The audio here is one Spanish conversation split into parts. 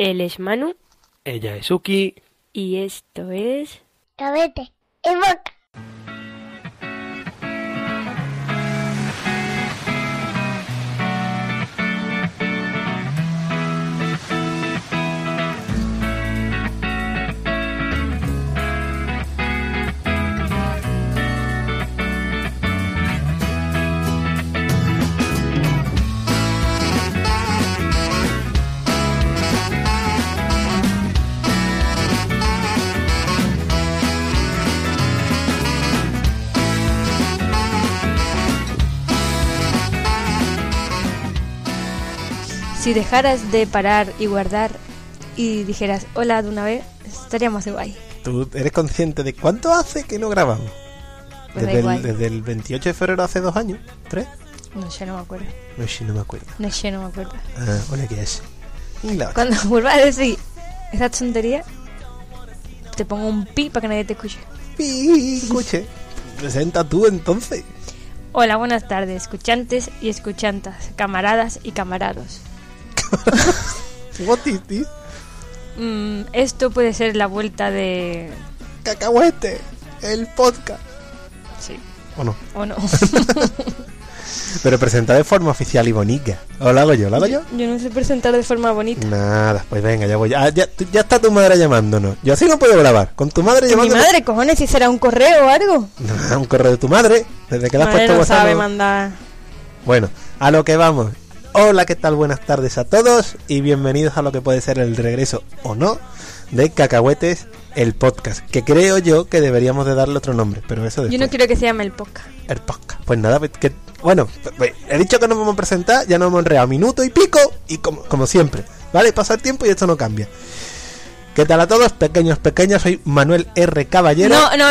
Él es Manu. Ella es Uki. Y esto es... Cacahuete en boca. Si dejaras de parar y guardar y dijeras hola de una vez, estaríamos de guay. ¿Tú eres consciente de cuánto hace que no grabamos? Pues da igual. Desde el 28 de febrero hace 2 años, 3. No sé, no me acuerdo. No sé, no me acuerdo. No sé, no me acuerdo. Hola, ¿qué es? Cuando vuelvas a decir esa tontería, te pongo un pi para que nadie te escuche. Pi, escuche. Presenta tú entonces. Hola, buenas tardes, escuchantes y escuchantas, camaradas y camarados. What is this? Esto puede ser la vuelta de... Cacahuete, el podcast. Sí. ¿O no? ¿O no? Pero presenta de forma oficial y bonita. ¿O lo hago yo? ¿Lo hago yo? Yo no sé presentar de forma bonita. Nada, pues venga, ya voy. Ya está tu madre llamándonos. Yo así no puedo grabar. Con tu madre llamándonos. ¿Mi madre, cojones? ¿Si será un correo o algo? No, un correo de tu madre. Desde que le has Madre puesto no WhatsApp. sabe mandar. Bueno, a lo que vamos. Hola, ¿qué tal? Buenas tardes a todos y bienvenidos a lo que puede ser el regreso o no de Cacahuetes, el podcast, que creo yo que deberíamos de darle otro nombre, pero eso después. Yo no quiero que se llame el podcast. El podcast. Pues nada, bueno, he dicho que nos vamos a presentar, ya nos hemos enredado minuto y pico y como siempre, ¿vale? Pasa el tiempo y esto no cambia. ¿Qué tal a todos? Pequeños, soy Manuel R. Caballero. No,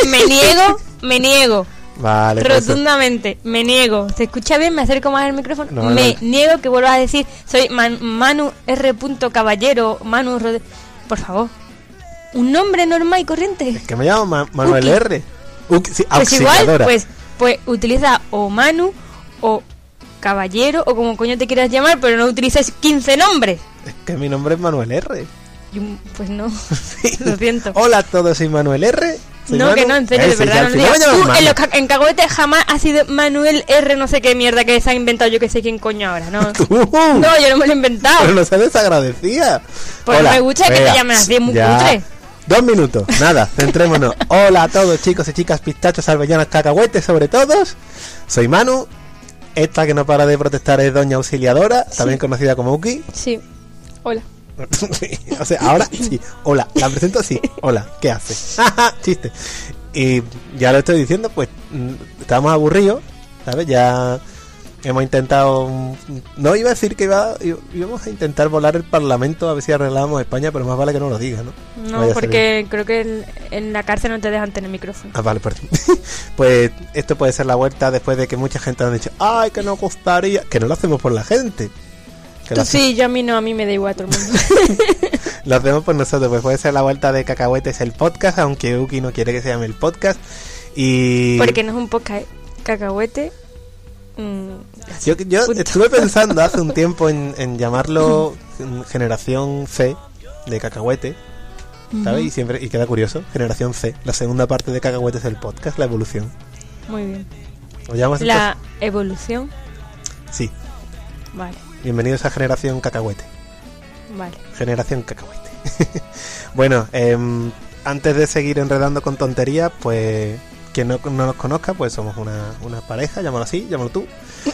me niego. Vale, rotundamente, pues, me niego. ¿Se escucha bien? ¿Me acerco más al micrófono? No, me niego que vuelvas a decir soy Manu R. Caballero, por favor. Un nombre normal y corriente. Es que me llamo Manuel Uki. R. Uki, sí, pues auxiliadora. igual, pues utiliza o Manu o Caballero o como coño te quieras llamar, pero no utilices 15 nombres. Es que mi nombre es Manuel R. Pues no, Sí. Lo siento. Hola a todos, soy Manuel R. Soy No, Manu. que no, en serio, de Sí, verdad. al No final me digas. llamas Manu. En Cacahuete jamás ha sido Manuel R. no sé qué mierda que se ha inventado yo que sé quién coño ahora, ¿no? ¿Tú? No, yo no me lo he inventado. Pero no se desagradecía. Pues Hola, no me gusta que te vea, llamen así, es muy ya. cutre. 2 minutos, nada, centrémonos. Hola a todos, chicos y chicas, pistachos, arbellanas, cacahuetes, sobre todos. Soy Manu. Esta que no para de protestar es Doña Auxiliadora, Sí. también conocida como Uki. Sí. Hola. O sea, ahora sí, hola, la presento así. Hola, ¿qué haces? Chiste. Y ya lo estoy diciendo, pues estábamos aburridos, ¿sabes? Ya hemos intentado, no iba a decir que íbamos a intentar volar el Parlamento a ver si arreglábamos España, pero más vale que no lo diga, ¿no? No, Vaya a porque creo que en la cárcel no te dejan tener micrófono. Ah, vale, perdón. Pues esto puede ser la vuelta después de que mucha gente nos ha dicho, ay, que nos gustaría, que no lo hacemos por la gente. Que Tú sí, yo a mí no, a mí me da igual todo el mundo. Lo hacemos por nosotros, pues puede ser la vuelta de Cacahuetes el podcast, aunque Uki no quiere que se llame el podcast. Y Porque no es un podcast, Cacahuete. yo punto. estuve pensando hace un tiempo en llamarlo Generación C de Cacahuete, ¿sabes? Y queda curioso, Generación C, la segunda parte de Cacahuetes el podcast, la evolución. Muy bien. ¿Lo llamas La evolución. entonces? Sí. Vale, Bienvenidos a Generación Cacahuete. vale. Generación Cacahuete. Bueno, antes de seguir enredando con tonterías, pues quien no nos conozca, pues somos una pareja, llámalo así, llámalo tú.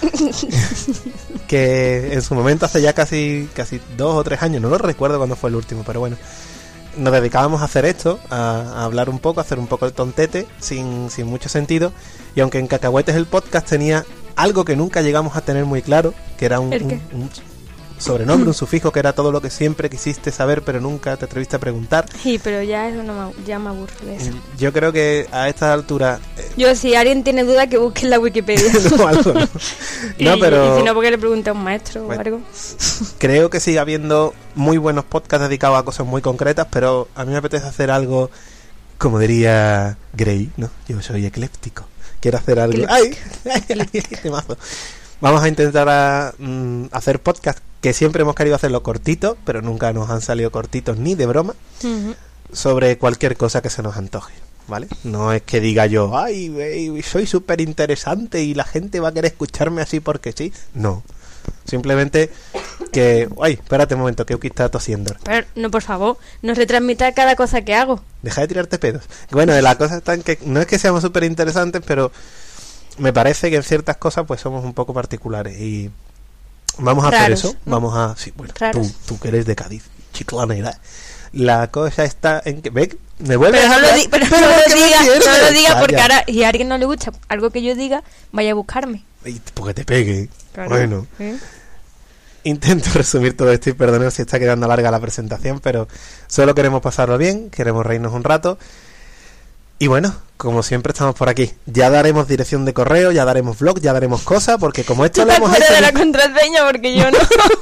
Que en su momento, hace ya casi 2 o 3 años, no lo recuerdo cuándo fue el último, pero bueno, nos dedicábamos a hacer esto, a hablar un poco, a hacer un poco de tontete, sin mucho sentido. Y aunque en Cacahuetes el podcast tenía algo que nunca llegamos a tener muy claro, que era un sobrenombre, un sufijo, que era todo lo que siempre quisiste saber pero nunca te atreviste a preguntar. Sí, pero ya eso ya me aburro de eso. Yo creo que a estas alturas Yo, si alguien tiene duda, que busque en la Wikipedia. no, algo no. No, y pero si no, porque le pregunte a un maestro Bueno. o algo. creo que sigue habiendo muy buenos podcasts dedicados a cosas muy concretas, pero a mí me apetece hacer algo, como diría Grey, ¿no? Yo soy ecléptico. Quiero hacer algo... ¡Ay! ¡Ay! Temazo. Vamos a intentar hacer podcasts que siempre hemos querido hacerlo cortito, pero nunca nos han salido cortitos ni de broma, sobre cualquier cosa que se nos antoje, ¿vale? No es que diga yo, ay, soy súper interesante y la gente va a querer escucharme así porque sí. No. Simplemente que... Ay, espérate un momento, que Uki está tosiendo. Pero, no, por favor, no retransmita cada cosa que hago. Deja de tirarte pedos. Bueno, la cosa está en que no es que seamos súper interesantes, pero me parece que en ciertas cosas pues somos un poco particulares y vamos a hacer eso. ¿No? Vamos a... Sí, bueno, tú que eres de Cádiz, chiclanera. La cosa está en que... ¿Ve? ¿Me vuelves pero a no lo diga porque Vaya. ahora, y a alguien no le gusta algo que yo diga, vaya a buscarme. Porque te pegue. Claro. Bueno. Intento resumir todo esto y perdonad si está quedando larga la presentación, pero solo queremos pasarlo bien, queremos reírnos un rato. Y bueno, como siempre estamos por aquí. Ya daremos dirección de correo, ya daremos blog, ya daremos cosas, porque como esto lo hemos hecho... de la contraseña porque yo no.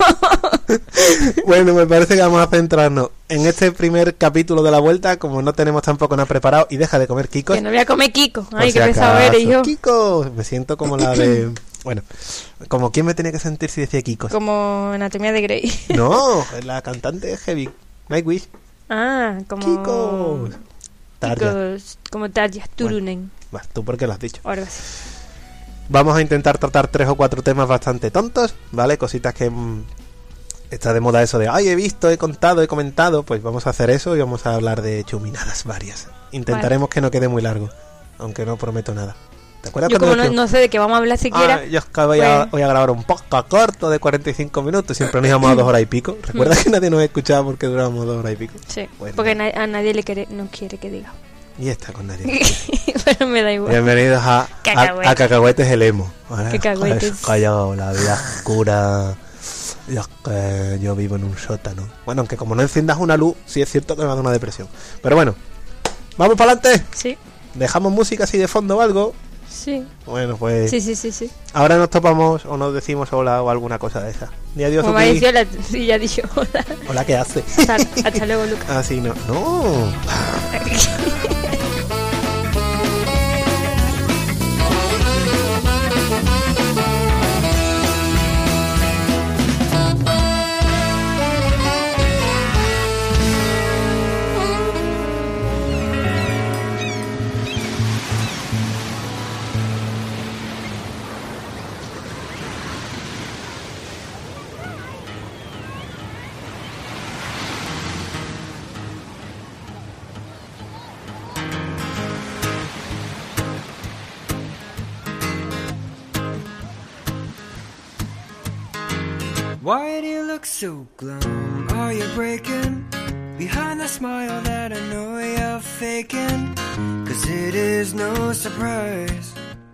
Bueno, me parece que vamos a centrarnos en este primer capítulo de la vuelta, como no tenemos tampoco nada preparado, y deja de comer Kikos. Que no voy a comer Kiko. Ay, si qué pesado eres yo. Kikos, me siento como la de... Bueno, como quién me tenía que sentir si decía Kikos. Como Anatomía de Grey. No, la cantante de Heavy, Nightwish. Ah, como... Kikos. Tarja. Kikos, como Tarja, Turunen. Bueno, tú porque lo has dicho. O algo así. Vamos a intentar tratar 3 o 4 temas bastante tontos, ¿vale? Cositas que... está de moda eso de, ay, he visto, he contado, he comentado. Pues vamos a hacer eso y vamos a hablar de chuminadas varias. Intentaremos que no quede muy largo, aunque no prometo nada. ¿Te acuerdas? Yo como no sé de qué vamos a hablar siquiera. Yo voy a grabar un podcast corto de 45 minutos. Siempre nos íbamos a 2 horas y pico. ¿Recuerdas que nadie nos escuchaba porque durábamos 2 horas y pico? Sí, bueno, porque a nadie no quiere que diga. Y está con nadie. Pero me da igual. Bienvenidos a Cacahuetes el Emo. Cacahuetes. Callado, la vida oscura. Y es que yo vivo en un sótano. Bueno, aunque como no enciendas una luz, sí es cierto que me da una depresión. Pero bueno, ¿vamos para adelante? Sí. ¿Dejamos música así de fondo o algo? Sí. Bueno, pues... Sí. Ahora nos topamos o nos decimos hola o alguna cosa de esa. Ni adiós, como me ha dicho hola, sí, ya ha dicho hola. Hola, ¿qué hace? Hasta luego, Lucas. Ah, sí, no. No. Why do you look so glum? Are you breaking behind the smile that I know you're faking? 'Cause it is no surprise,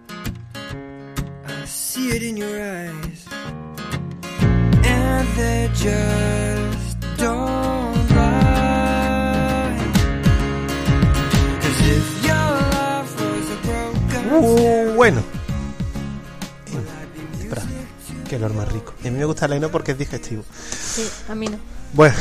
I see it in your eyes, and they just don't lie. 'Cause if your life was a broken Bueno. Espera, que lo más rico. Y a mí me gusta el heno porque es digestivo. Sí, a mí no. Bueno.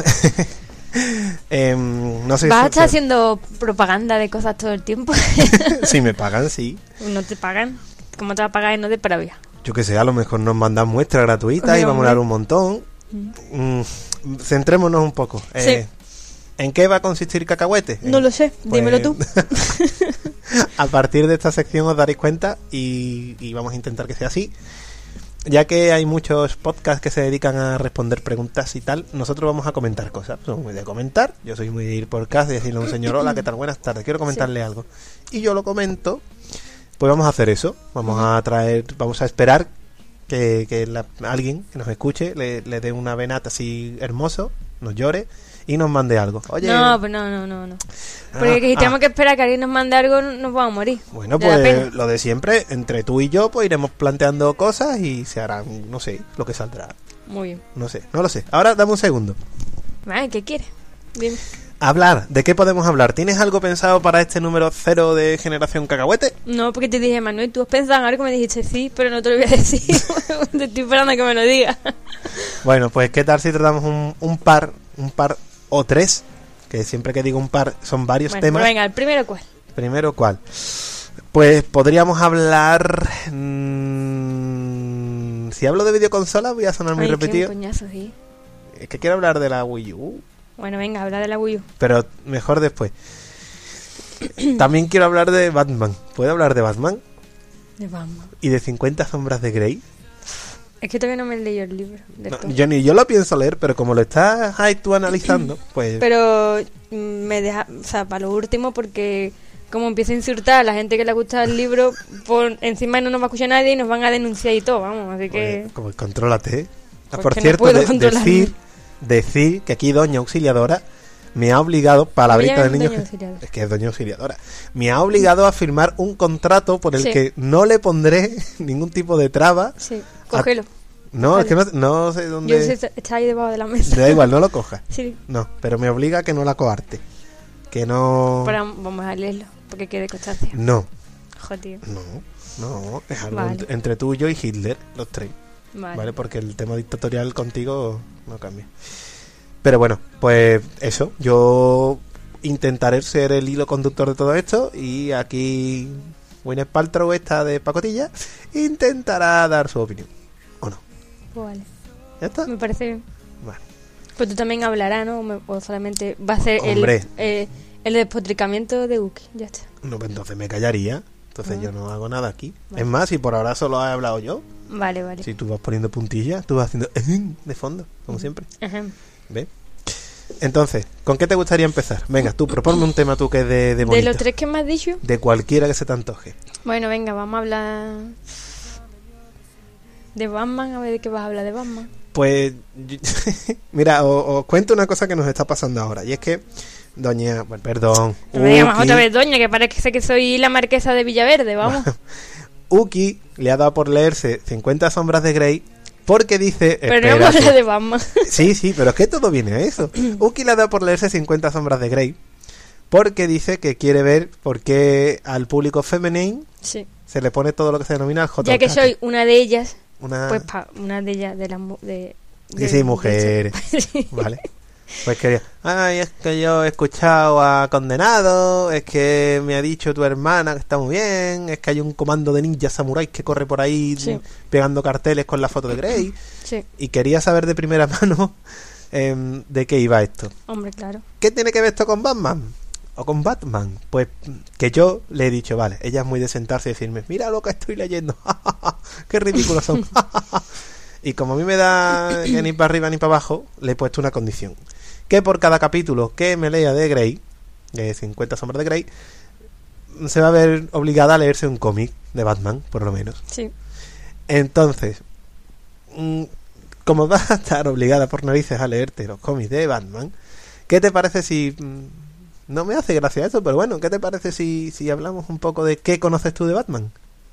No sé. ¿Vas a estar haciendo propaganda de cosas todo el tiempo? Si me pagan, sí. No te pagan. ¿Cómo te va a pagar no de pravia? Yo que sé, a lo mejor nos mandan muestras gratuitas y vamos a dar un montón. Centrémonos un poco. Sí. ¿En qué va a consistir Cacahuete? No lo sé, dímelo tú. A partir de esta sección os daréis cuenta y vamos a intentar que sea así. Ya que hay muchos podcasts que se dedican a responder preguntas y tal, nosotros vamos a comentar cosas. Somos muy de comentar. Yo soy muy de ir por casa y decirle a un señor, hola, ¿qué tal? Buenas tardes, quiero comentarle algo. Y yo lo comento. Pues vamos a hacer eso. Vamos a esperar que alguien que nos escuche le dé una venata así hermoso, nos llore y nos mande algo. Oye, no. Porque si tenemos que esperar que alguien nos mande algo, nos vamos a morir. Bueno, pues lo de siempre, entre tú y yo, pues iremos planteando cosas y se harán, no sé, lo que saldrá. Muy bien. No lo sé. Ahora dame un segundo. Vale, ¿qué quieres? Dime. Hablar, ¿de qué podemos hablar? ¿Tienes algo pensado para este número 0 de Generación Cacahuete? No, porque te dije, Manuel, tú has pensado en algo, me dijiste sí, pero no te lo voy a decir. Te estoy esperando a que me lo digas. Bueno, pues ¿qué tal si tratamos un par o 3? Que siempre que digo un par son varios temas. Pues venga, ¿el primero cuál? ¿Primero cuál? Pues podríamos hablar si hablo de videoconsolas voy a sonar muy Ay, qué repetido. coñazo, sí. Es que quiero hablar de la Wii U, Bueno, venga, habla de la Wii U. pero mejor después. También quiero hablar de Batman. ¿Puedo hablar de Batman? De Batman. ¿Y de 50 sombras de Grey? Es que todavía no me he leído el libro. del No, todo. yo lo pienso leer, pero como lo estás ahí tú analizando, pues... Pero me deja, o sea, para lo último, porque como empieza a insultar a la gente que le gusta el libro, por encima no nos va a escuchar nadie y nos van a denunciar y todo, vamos, así que... pues, como contrólate. Ah, Pues por que no cierto, puedo controlarme. decir que aquí Doña Auxiliadora me ha obligado, palabrita de Ella es niños... Doña Auxiliadora. Es que es Doña Auxiliadora. Me ha obligado a firmar un contrato por el Sí. que no le pondré ningún tipo de traba. Sí, cógelo. No, es que no sé Yo dónde... sé, está ahí debajo de la mesa. Me da igual, no lo cojas. Sí, No, pero me obliga a que no la coarte. Que no... pero vamos a leerlo, porque quede constancia. No, Joder, tío. no, es algo Vale. entre tú, yo y Hitler, los tres. Vale. ¿Vale? Porque el tema dictatorial contigo no cambia. Pero bueno, pues eso. Yo intentaré ser el hilo conductor de todo esto. Y aquí Gwyneth Paltrow, esta de pacotilla, intentará dar su opinión. ¿O no? Pues vale. ¿Ya está? Me parece bien. Vale. Pues tú también hablarás, ¿no? O solamente va a ser Hombre. el despotricamiento de Uki. Ya está. No, pues entonces me callaría. Entonces Ah. yo no hago nada aquí. Vale. Es más, si por ahora solo he hablado yo. Vale, vale. Si tú vas poniendo puntillas, tú vas haciendo de fondo, como siempre. Ajá. ¿Ves? Entonces, ¿con qué te gustaría empezar? Venga, tú, proponme un tema tú que es de De bonito. los tres que me has dicho, De cualquiera que se te antoje. bueno, venga, vamos a hablar de Batman. A ver de qué vas a hablar de Batman. Pues, mira, os cuento una cosa que nos está pasando ahora. Y es que, perdón. No me digas más Uki- otra vez, doña, que parece que soy la marquesa de Villaverde, vamos. Uki le ha dado por leerse 50 sombras de Grey porque dice... Pero no vamos a hablar de Batman. Sí, pero es que todo viene a eso. Uki le ha dado por leerse 50 sombras de Grey porque dice que quiere ver por qué al público femenino Sí. se le pone todo lo que se denomina el hot Ya que soy una de ellas, una... pues una de ellas, de las... Sí, mujeres. Sí. Vale. Pues quería, ay, es que yo he escuchado a Condenado, es que me ha dicho tu hermana que está muy bien, es que hay un comando de ninjas samuráis que corre por ahí Sí. pegando carteles con la foto de Grey. Sí, Y quería saber de primera mano de qué iba esto. hombre, claro. ¿Qué tiene que ver esto con Batman? ¿O con Batman? Pues que yo le he dicho, vale, ella es muy de sentarse y decirme, mira lo que estoy leyendo, qué ridículos son. Y como a mí me da que ni para arriba ni para abajo, le he puesto una condición. Que por cada capítulo que me lea de Grey, de 50 sombras de Grey, se va a ver obligada a leerse un cómic de Batman, por lo menos. Sí. Entonces, como vas a estar obligada por narices a leerte los cómics de Batman, ¿qué te parece si... no me hace gracia eso, pero bueno, ¿qué te parece si hablamos un poco de qué conoces tú de Batman?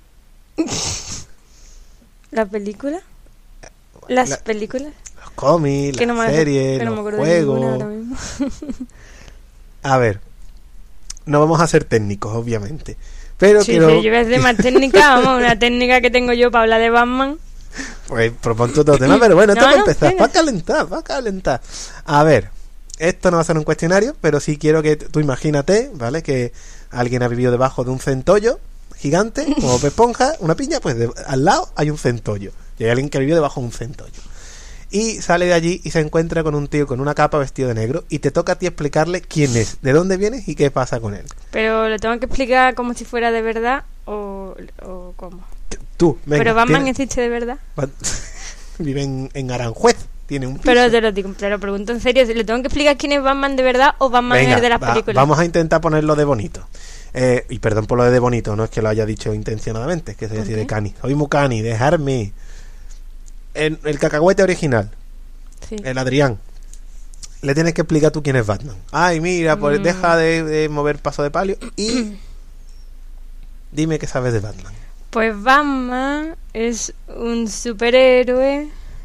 ¿La película? ¿Las La- películas? Los cómics, Que no las me- series, que no me los acuerdo de ninguna ahora juegos... mismo. A ver, no vamos a ser técnicos, obviamente. Pero Sí, quiero... sí, yo voy a hacer más técnica, vamos, una técnica que tengo yo para hablar de Batman. Pues proponte otro tema, pero bueno, esto No, para no, empezar, venga. para calentar. A ver, esto no va a ser un cuestionario, pero sí quiero que tú imagínate, ¿vale? Que alguien ha vivido debajo de un centollo gigante, como Bob Esponja, una piña, pues al lado hay un centollo. Y hay alguien que vivió debajo de un centollo. Y sale de allí y se encuentra con un tío con una capa vestido de negro y te toca a ti explicarle quién es, de dónde viene y qué pasa con él. Pero lo tengo que explicar como si fuera de verdad o cómo. Tú, venga. Pero Batman tiene- existe de verdad. vive en Aranjuez, tiene un piso. Pero te lo pregunto en serio, ¿le tengo que explicar quién es Batman de verdad o Batman Venga, es de las va, películas? vamos a intentar ponerlo de bonito. Y perdón por lo de bonito, no es que lo haya dicho intencionadamente, es que soy ¿Por así qué? de cani. Soy muy cani, dejarme. El cacahuete original, Sí. el Adrián, le tienes que explicar tú quién es Batman. Ay, mira, pues deja de mover paso de palio y dime qué sabes de Batman. Pues Batman es un superhéroe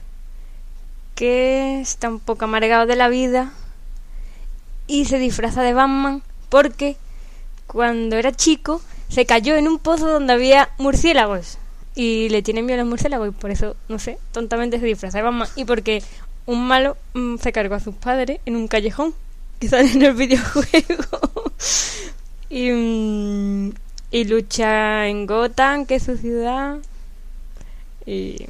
que está un poco amargado de la vida y se disfraza de Batman porque cuando era chico se cayó en un pozo donde había murciélagos y le tienen miedo a los murciélagos y por eso, no sé, tontamente se disfraza de Batman y porque un malo se cargó a sus padres en un callejón que sale en el videojuego y lucha en Gotham, que es su ciudad, Y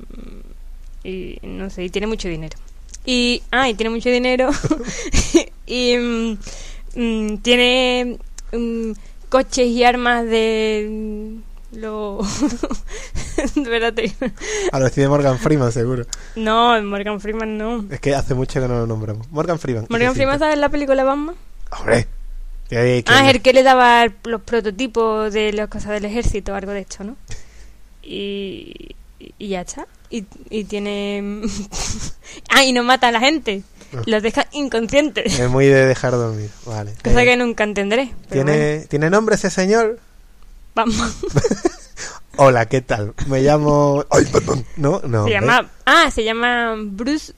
no sé, y tiene mucho dinero. Y tiene mucho dinero. y tiene coches y armas de lo... Espérate. A lo estilo de Morgan Freeman, seguro. No, Morgan Freeman no. Es que hace mucho que no lo nombramos. Morgan Freeman. Morgan Freeman, ¿sabes la película Batman? ¡Hombre! Es el que le daba los prototipos de las cosas del ejército o algo de esto, ¿no? Y ya está. Y tiene... y no mata a la gente. Los deja inconscientes. Es muy de dejar dormir. Vale. Cosa que nunca entenderé. ¿Tiene nombre ese señor? Batman. Hola, ¿qué tal? Me llamo... ¡Ay, perdón! No. Se llama Bruce...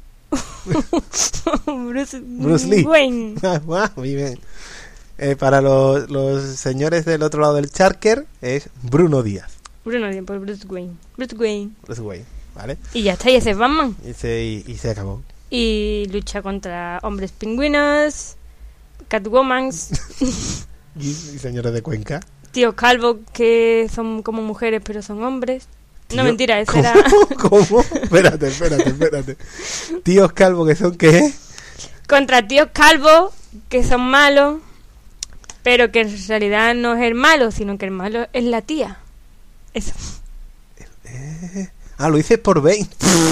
Bruce Lee. Wayne. Muy bien. Para los señores del otro lado del charker es Bruno Díaz. Bruno Díaz, por Bruce Wayne. Bruce Wayne, ¿vale? Y ya está, y ese es Batman. Y se acabó. Y lucha contra hombres pingüinos, Catwomans... y señores de Cuenca. Tíos calvos que son como mujeres pero son hombres. No, mentira, ese ¿Cómo? era... ¿Cómo? Espérate. Tíos calvos que son ¿qué? Contra tíos calvos que son malos, pero que en realidad no es el malo, sino que el malo es la tía. Eso. Lo hice por Bane.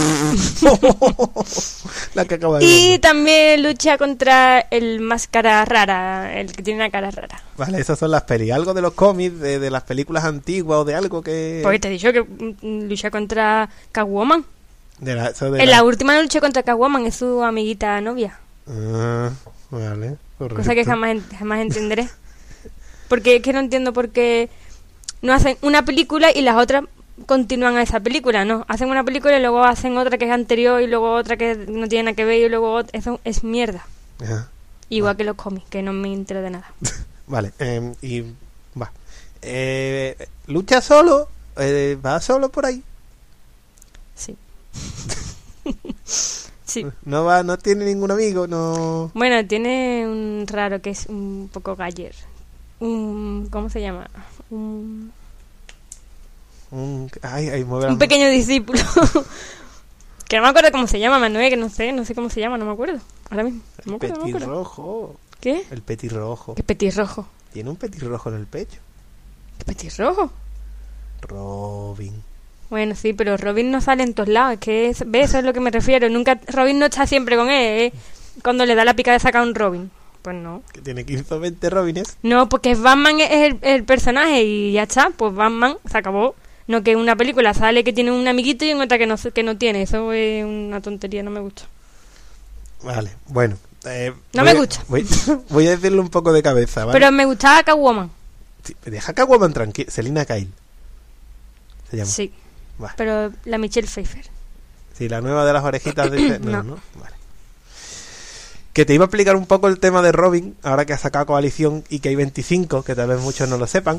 La que acaba de Y ver. también lucha contra el máscara rara, el que tiene una cara rara. Vale, esas son las pelis. Algo de los cómics, de las películas antiguas o de algo que... Porque te he dicho que lucha contra Catwoman. En la última no lucha contra Catwoman, es su amiguita novia. Vale, correcto. Cosa que jamás entenderé. Porque es que no entiendo por qué no hacen una película y las otras continúan a esa película, no. Hacen una película y luego hacen otra que es anterior y luego otra que no tiene nada que ver y luego otra. Eso es mierda. Ajá. Igual que los cómics, que no me entero de nada. Vale, y va. ¿Lucha solo? ¿Va solo por ahí? Sí. Sí. No tiene ningún amigo, no... Bueno, tiene un raro que es un poco galler. ¿Cómo se llama? Un pequeño discípulo. Que no me acuerdo cómo se llama, Manuel, que no sé cómo se llama, no me acuerdo. Ahora mismo. No me acuerdo. Petirrojo. ¿Qué? El petirrojo. ¿Qué petirrojo? Tiene un petirrojo en el pecho. ¿Qué petirrojo? Robin. Bueno, sí, pero Robin no sale en todos lados. Es que ¿ves? Eso es lo que me refiero. Robin no está siempre con él, cuando le da la pica de sacar un Robin. Pues no. Que tiene 15 o 20 Robines. No, porque Batman es el personaje y ya está. Pues Batman se acabó. No que en una película sale que tiene un amiguito y en otra que no tiene. Eso es una tontería, no me gusta. Vale, bueno. No me gusta. Voy a decirle un poco de cabeza, ¿vale? Pero me gustaba Catwoman. Sí, deja Catwoman tranquila. Selina Kyle. Se llama. Sí. Vale. Pero la Michelle Pfeiffer. Sí, la nueva de las orejitas de... No. Vale. Que te iba a explicar un poco el tema de Robin, ahora que ha sacado Coalición y que hay 25, que tal vez muchos no lo sepan.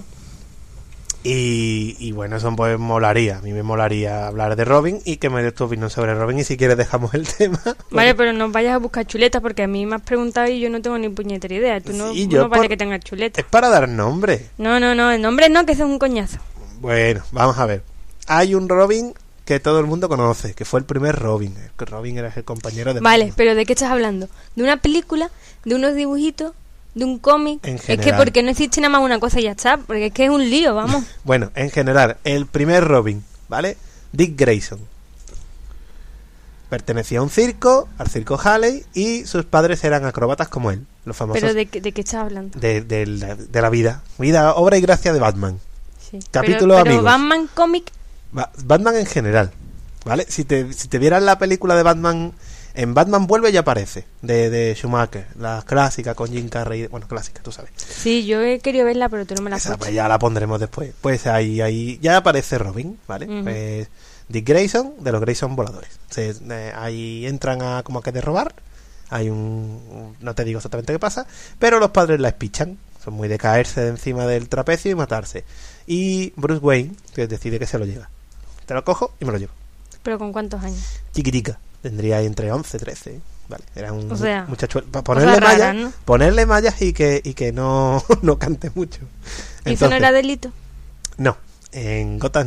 Y bueno, eso pues molaría. A mí me molaría hablar de Robin y que me des tu opinión sobre Robin. Y si quieres dejamos el tema. Vale, pero no vayas a buscar chuletas porque a mí me has preguntado y yo no tengo ni puñetera idea. Tú sí, no vale que tengas chuletas. Es para dar nombre. No, el nombre no, que ese es un coñazo. Bueno, vamos a ver. Hay un Robin que todo el mundo conoce, que fue el primer Robin. Que Robin era el compañero de... Vale, pero ¿de qué estás hablando? ¿De una película? ¿De unos dibujitos? ¿De un cómic? En es general. que porque no existe nada más una cosa y ya está, porque es que es un lío, vamos. Bueno, en general, el primer Robin, ¿vale? Dick Grayson. Pertenecía a un circo, al circo Halley, y sus padres eran acróbatas como él, los famosos... ¿Pero de qué estás hablando? De la vida, obra y gracia de Batman. Sí. Capítulo pero amigos. Batman cómic... Batman en general, ¿vale? Si te vieras la película de Batman... En Batman Vuelve ya aparece, de Schumacher, la clásica con Jim Carrey, bueno, clásica, tú sabes. Sí, yo he querido verla, pero tú no me la has puesto. Pues ya la pondremos después. Pues ahí ya aparece Robin, ¿vale? Uh-huh. Pues Dick Grayson, de los Grayson voladores. Ahí entran a como que de robar, hay no te digo exactamente qué pasa, pero los padres la espichan, son muy de caerse de encima del trapecio y matarse. Y Bruce Wayne que decide que se lo lleva. Te lo cojo y me lo llevo. ¿Pero con cuántos años? Chiquitica. Tendría ahí entre 11, 13, ¿vale? Era un muchacho... Para ponerle mallas y que no cante mucho. ¿Y eso no era delito? No, en Gotham no.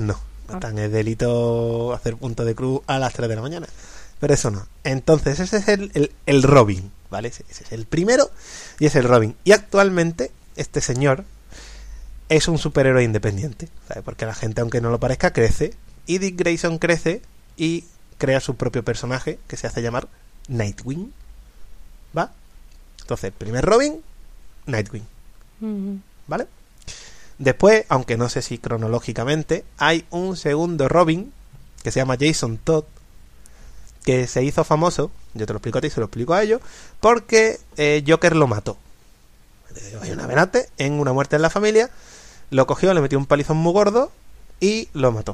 Tan es delito hacer punto de cruz a las 3 de la mañana. Pero eso no. Entonces ese es el Robin, ¿vale? Ese es el primero y es el Robin. Y actualmente este señor es un superhéroe independiente, ¿sabes? Porque la gente, aunque no lo parezca, crece. Y Dick Grayson crece y crea su propio personaje que se hace llamar Nightwing. ¿Va? Entonces, primer Robin, Nightwing. ¿Vale? Después, aunque no sé si cronológicamente, hay un segundo Robin que se llama Jason Todd, que se hizo famoso, yo te lo explico a ti y se lo explico a ellos, porque Joker lo mató. Hay una venate en una muerte en la familia, lo cogió, le metió un palizón muy gordo y lo mató.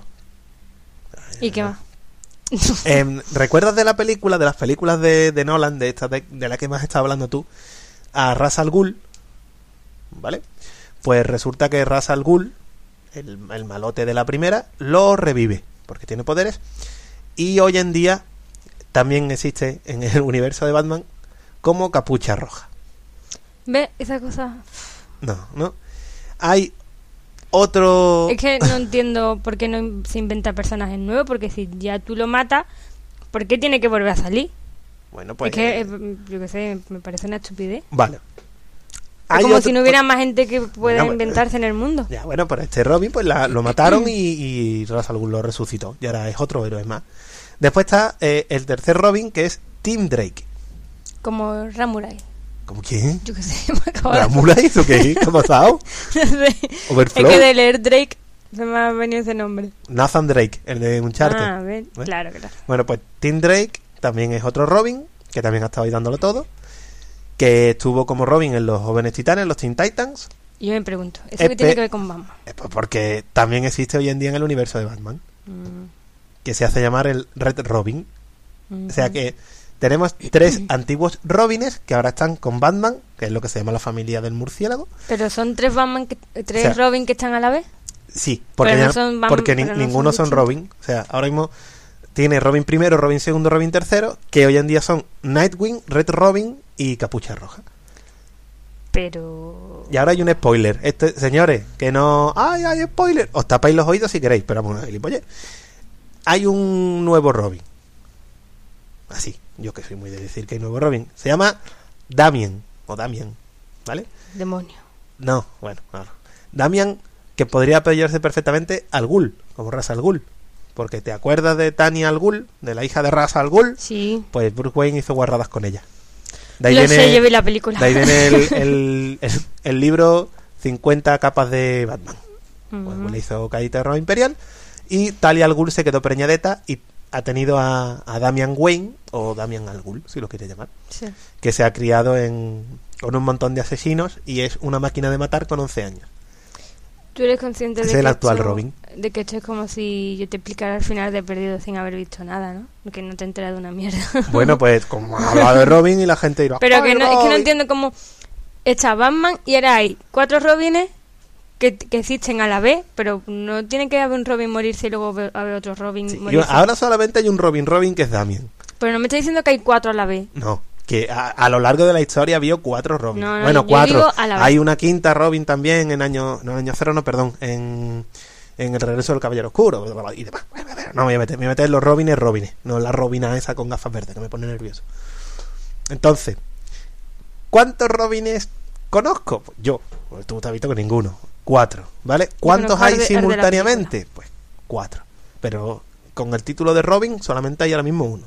¿Y qué más? ¿Recuerdas de la película, de las películas de Nolan, de la que más estás hablando tú, a Ra's al Ghul? ¿Vale? Pues resulta que Ra's al Ghul, el malote de la primera, lo revive, porque tiene poderes, y hoy en día también existe en el universo de Batman como Capucha Roja. ¿Ves esa cosa? No. Hay otro... Es que no entiendo por qué no se inventa personajes nuevos, porque si ya tú lo matas, ¿por qué tiene que volver a salir? Bueno, pues... Es que, yo qué sé, me parece una estupidez. Vale. Es como si no hubiera más gente que pueda inventarse en el mundo. Ya, bueno, pero este Robin pues lo mataron y Ra's al Ghul lo resucitó. Y ahora es otro héroe más. Después está el tercer Robin, que es Tim Drake. Como Ramurai. ¿Como quién? Yo qué sé, me acabo de... ¿Ramurai? ¿Eso qué? ¿Qué ha pasado? No sé. Overflow. Es que de leer Drake se me ha venido ese nombre. Nathan Drake, el de Uncharted. Ah, ¿ves? ¿Ves? Claro. Bueno, pues Tim Drake también es otro Robin, que también ha estado ahí dándolo todo, que estuvo como Robin en los Jóvenes Titanes, los Teen Titans. Y yo me pregunto, ¿eso qué tiene que ver con Batman? Pues porque también existe hoy en día en el universo de Batman, que se hace llamar el Red Robin. O sea que tenemos 3 antiguos Robines que ahora están con Batman, que es lo que se llama la familia del murciélago. Pero son 3 Batman, 3 Robin que están a la vez. Sí, porque, ninguno son Robin. O sea, ahora mismo tiene Robin primero, Robin segundo, Robin tercero, que hoy en día son Nightwing, Red Robin y Capucha Roja. Pero... Y ahora hay un spoiler. Señores, que no... ¡Ay, hay spoiler! Os tapáis los oídos si queréis, pero vamos a gilipollez. Hay un nuevo Robin. Así, yo que soy muy de decir que hay nuevo Robin. Se llama Damian, ¿vale? Demonio. No, bueno, no. Damian, que podría apellidarse perfectamente al Ghul, como Ra's al Ghul. Porque ¿te acuerdas de Talia al Ghul? De la hija de Ra's al Ghul. Sí. Pues Bruce Wayne hizo guarradas con ella. De ahí yo vi la película. De ahí viene el libro 50 capas de Batman. Pues le hizo caída de Robo Imperial. Y Talia al Ghul se quedó preñadeta y ha tenido a Damian Wayne, o Damian al Ghul, si lo quieres llamar, sí, que se ha criado con un montón de asesinos y es una máquina de matar con 11 años. ¿Tú eres consciente Es de el que actual Robin? De que esto es como si yo te explicara al final de Perdido sin haber visto nada, ¿no? Que no te he enterado de una mierda. Bueno, pues como ha hablado de Robin y la gente dirá... Pero que no, es que no Robin! entiendo cómo está Batman y ahora hay 4 Robines que existen a la vez, pero no tiene que haber un Robin morirse y luego haber otro Robin Sí, morirse. ahora solamente hay un Robin que es Damian. Pero no me está diciendo que hay 4 a la vez. No, que a lo largo de la historia vio 4 Robin. No, Bueno, yo 4. digo a la vez. Hay una quinta Robin también en año cero, en el regreso del Caballero Oscuro y demás. No me voy a meter, me voy a meter los Robines, no la Robina esa con gafas verdes que me pone nervioso. Entonces, ¿cuántos Robines conozco? Pues yo, pues tú te has visto con ninguno. 4, ¿vale? ¿Cuántos hay simultáneamente? Pues 4. Pero con el título de Robin solamente hay ahora mismo uno.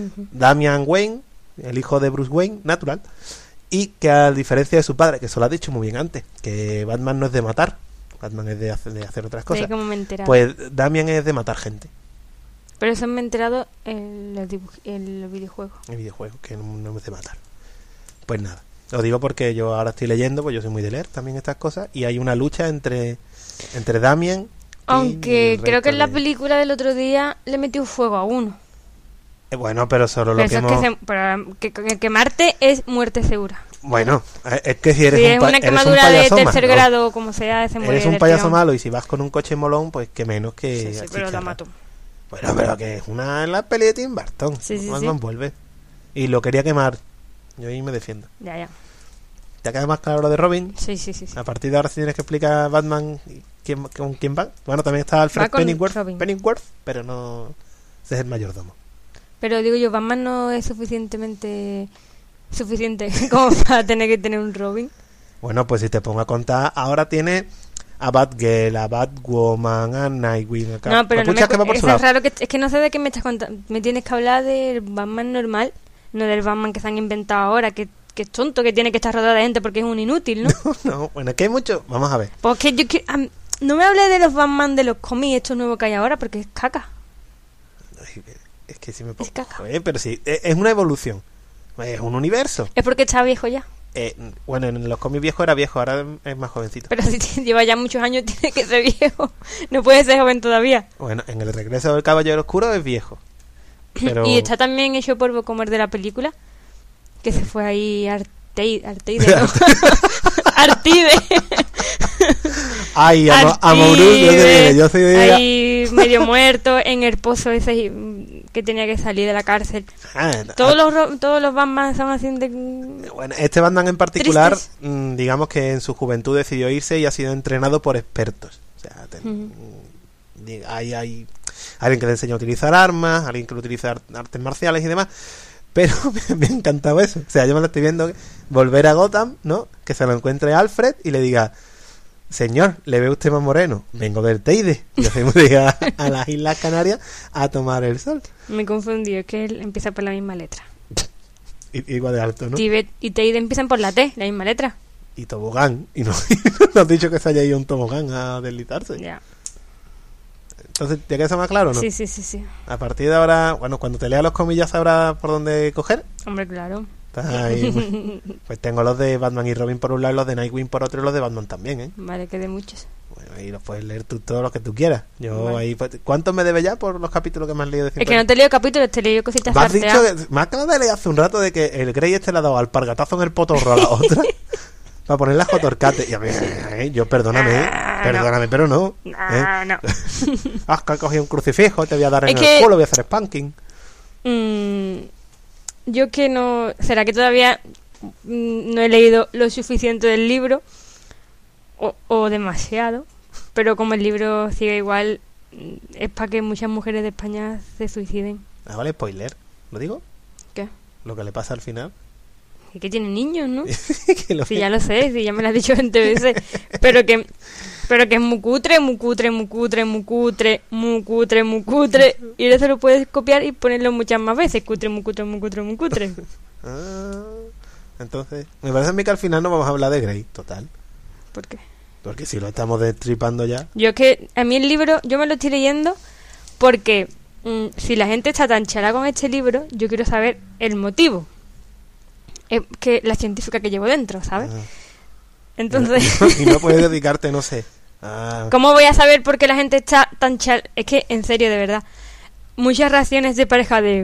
Damian Wayne, el hijo de Bruce Wayne, natural. Y que a diferencia de su padre, que eso lo ha dicho muy bien antes, que Batman no es de matar, Batman es de hacer otras cosas. Como me he enterado. Pues Damian es de matar gente. Pero eso me he enterado en el videojuego. El videojuego, que no es de matar. Pues nada. Lo digo porque yo ahora estoy leyendo, pues yo soy muy de leer también estas cosas, y hay una lucha entre Damian y... Aunque creo que en la película del otro día le metió fuego a uno. Bueno, pero solo pero lo que eso hemos... que quemarte es muerte segura. Bueno, es que si eres si es una quemadura de tercer malo, grado, como sea, se muere. Eres un payaso malo y si vas con un coche molón, pues que menos que... Sí, pero la mató. Bueno, pero que es una en la peli de Tim Burton. Sí. Batman vuelve. Y lo quería quemar. Yo ahí me defiendo. Ya. ¿Te queda más claro lo de Robin? Sí. A partir de ahora sí tienes que explicar a Batman con quién va. Bueno, también está Alfred Va con Pennyworth, Robin. pero no... Ese es el mayordomo. Pero digo yo, Batman no es suficiente como para tener que tener un Robin. Bueno, pues si te pongo a contar, ahora tiene a Batgirl, a Batwoman, a Nightwing, a No, pero no Capucha, que va por su es lado. raro es que no sé de qué me estás contando. Me tienes que hablar del Batman normal, no del Batman que se han inventado ahora, que es tonto, que tiene que estar rodeado de gente porque es un inútil, ¿no? No, bueno, es que hay mucho... Vamos a ver. Porque no me hables de los Batman de los cómics estos nuevos que hay ahora, porque es caca. Ay, es que si me pongo... Es caca. Joder, pero sí, es una evolución. Es un universo. Es porque está viejo ya. Bueno, en los cómics viejos era viejo, ahora es más jovencito. Pero si lleva ya muchos años tiene que ser viejo. No puede ser joven todavía. Bueno, en el regreso del Caballero Oscuro es viejo. Pero... Y está también hecho polvo como el de la película, que se fue ahí Artide, ¿no? Artide. Ay, a Mauruz, yo soy de... Ahí medio muerto en el pozo ese que tenía que salir de la cárcel. Todos los Batman son así de... Bueno, este Batman en particular, tristes. digamos que en su juventud decidió irse y ha sido entrenado por expertos. O sea, hay alguien que le enseña a utilizar armas, alguien que le utiliza artes marciales y demás. Pero me ha encantado eso. O sea, yo me lo estoy viendo volver a Gotham, ¿no? Que se lo encuentre Alfred y le diga: señor, ¿le ve usted más moreno? Vengo del Teide. Y nos fuimos a las Islas Canarias a tomar el sol. Me confundí, es que él empieza por la misma letra. Igual de alto, ¿no? Tibet y Teide empiezan por la T, la misma letra. Y tobogán. Y no has dicho que se haya ido un tobogán a deslizarse. Ya. Entonces, ¿te queda eso más claro o no? Sí. A partir de ahora, bueno, cuando te lea los cómics ya sabrás por dónde coger. Hombre, claro. Estás ahí, pues tengo los de Batman y Robin por un lado, los de Nightwing por otro y los de Batman también, ¿eh? Vale, que de muchos. Bueno, ahí los puedes leer tú todos los que tú quieras. Yo Vale. ahí, pues, ¿cuántos me debes ya por los capítulos que me has leído de 50? Es que no te leo capítulos, te leo cositas Me has dicho zarteadas. me acabas de leer hace un rato de que el Grey este le ha dado al pargatazo en el potorro a la otra para ponerle a Jotorcate. Y a mí, yo perdóname, pero no. No. Has cogido un crucifijo, te voy a dar en Es el que- culo, voy a hacer spanking. Yo que no... ¿Será que todavía no he leído lo suficiente del libro? O demasiado. Pero como el libro sigue igual, es para que muchas mujeres de España se suiciden. Ah, vale, spoiler. ¿Lo digo? ¿Qué? Lo que le pasa al final. Y que tienen niños, ¿no? Que lo Sí, ya lo sé, sí, ya me lo has dicho 20 veces. Pero que es muy cutre. Y ahora se lo puedes copiar y ponerlo muchas más veces. Cutre. Ah, entonces, me parece a mí que al final no vamos a hablar de Grey, total. ¿Por qué? Porque si lo estamos destripando ya. Yo es que a mí el libro, yo me lo estoy leyendo porque si la gente está tan chala con este libro, yo quiero saber el motivo. Que la científica que llevo dentro, ¿sabes? Ah. Entonces, Y no puedes dedicarte, no sé. Ah, ¿cómo voy a saber por qué la gente está tan chala? Es que, en serio, de verdad, muchas reacciones de pareja de...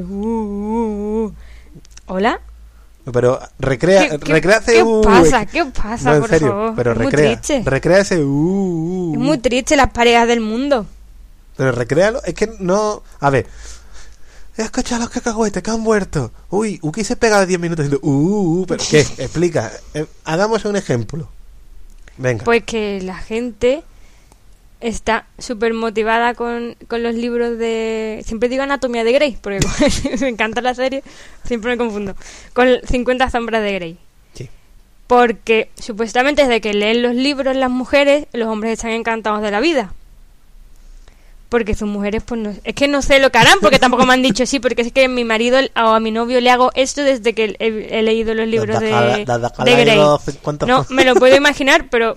¿Hola? pero recrea ese ¿Qué pasa, no, en por serio, favor? pero Es muy recrea triste. ese Es muy triste las parejas del mundo. pero recréalo, es que no, a ver, escucha los cacahuetes que han muerto. Uy, Uki se pega de 10 minutos diciendo pero ¿qué? Explica, hagamos un ejemplo. Venga. Pues que la gente está súper motivada con los libros de... Siempre digo Anatomía de Grey, porque como me encanta la serie, siempre me confundo. Con 50 sombras de Grey. Sí. Porque supuestamente desde que leen los libros las mujeres, los hombres están encantados de la vida. Porque sus mujeres, pues no... Es que no sé lo que harán, porque tampoco me han dicho sí, porque es que a mi marido o a mi novio le hago esto desde que he leído los libros de Grey. No, me lo puedo imaginar, pero...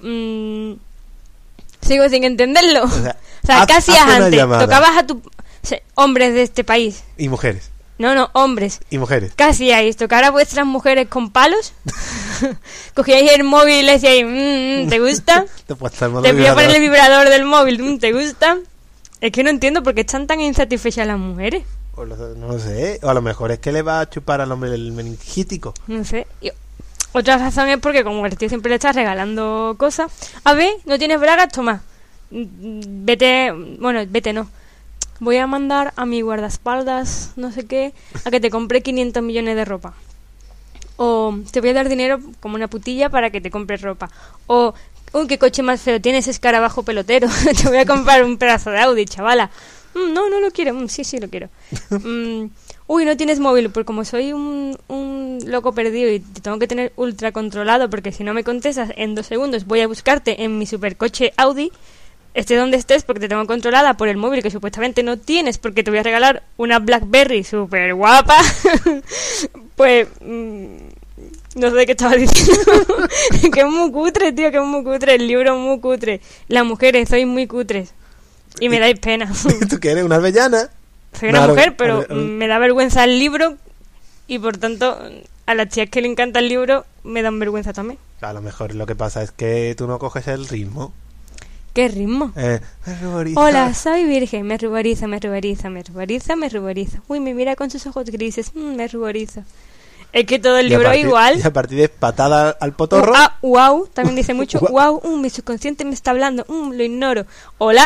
sigo sin entenderlo. O sea, ¿qué hacías antes? Tocabas a hombres de este país. Y mujeres. No, hombres. Y mujeres. ¿Qué hacíais? ¿Tocar a vuestras mujeres con palos? ¿Cogíais el móvil y le decíais, ¿te gusta? Te voy a poner el vibrador del móvil, ¿te gusta? Es que no entiendo por qué están tan insatisfechas las mujeres. No lo sé. O a lo mejor es que le va a chupar al hombre el meningítico. No sé. Y otra razón es porque como el tío siempre le está regalando cosas. A ver, ¿no tienes bragas? Toma. Vete no. Voy a mandar a mi guardaespaldas, no sé qué, a que te compre 500 millones de ropa. O te voy a dar dinero como una putilla para que te compres ropa. O, uy, qué coche más feo tienes, escarabajo pelotero. Te voy a comprar un pedazo de Audi, chavala. No lo quiero. Sí, lo quiero. Uy, no tienes móvil. Pues como soy un loco perdido y te tengo que tener ultra controlado, porque si no me contestas en 2 segundos voy a buscarte en mi supercoche Audi, esté donde estés, porque te tengo controlada por el móvil que supuestamente no tienes, porque te voy a regalar una BlackBerry súper guapa. Pues no sé de qué estaba diciendo. Que es muy cutre, tío, que es muy cutre. El libro es muy cutre. Las mujeres sois muy cutres y me dais pena. ¿Tú qué eres? ¿Una avellana? Soy una mujer, pero me da vergüenza el libro y por tanto a las chicas que le encanta el libro me dan vergüenza también. A lo mejor lo que pasa es que tú no coges el ritmo. ¿Qué ritmo? Me ruboriza. Hola, soy virgen. Me ruboriza. Uy, me mira con sus ojos grises. Me ruboriza. Es que todo el libro es igual. Y a partir de patada al potorro. Wow, también dice mucho. Wow, mi subconsciente me está hablando. Lo ignoro. Hola.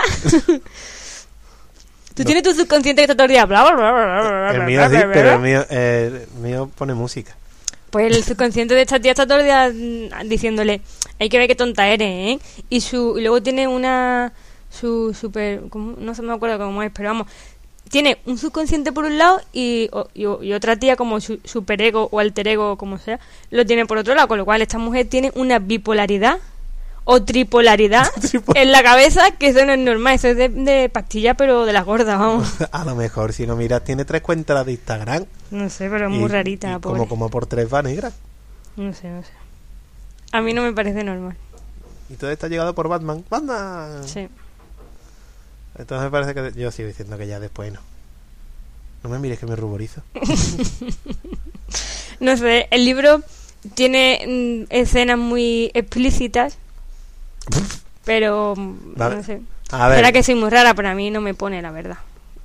Tú tienes tu subconsciente que está todo el día. Bla, bla, bla, bla, el mío sí, pero el mío pone música. Pues el subconsciente de esta tía está todo el día diciéndole, hay que ver qué tonta eres, ¿eh? Y luego tiene su super, no se me acuerdo cómo es, pero vamos, tiene un subconsciente por un lado y otra tía como su superego o alter ego, como sea, lo tiene por otro lado, con lo cual esta mujer tiene una bipolaridad o tripolaridad en la cabeza, que eso no es normal, eso es de pastilla, pero de las gordas, vamos. A lo mejor, si no miras, tiene 3 cuentas de Instagram. No sé, pero es muy rarita, pobre. Como por 3 va negra. No sé. A mí no me parece normal. Y todo esto ha llegado por Batman. ¡Batman! Sí. Entonces me parece que yo sigo diciendo que ya después no. No me mires que me ruborizo. No sé, el libro tiene escenas muy explícitas, pero vale. no sé. A ver. Será que soy muy rara, pero a mí no me pone, la verdad.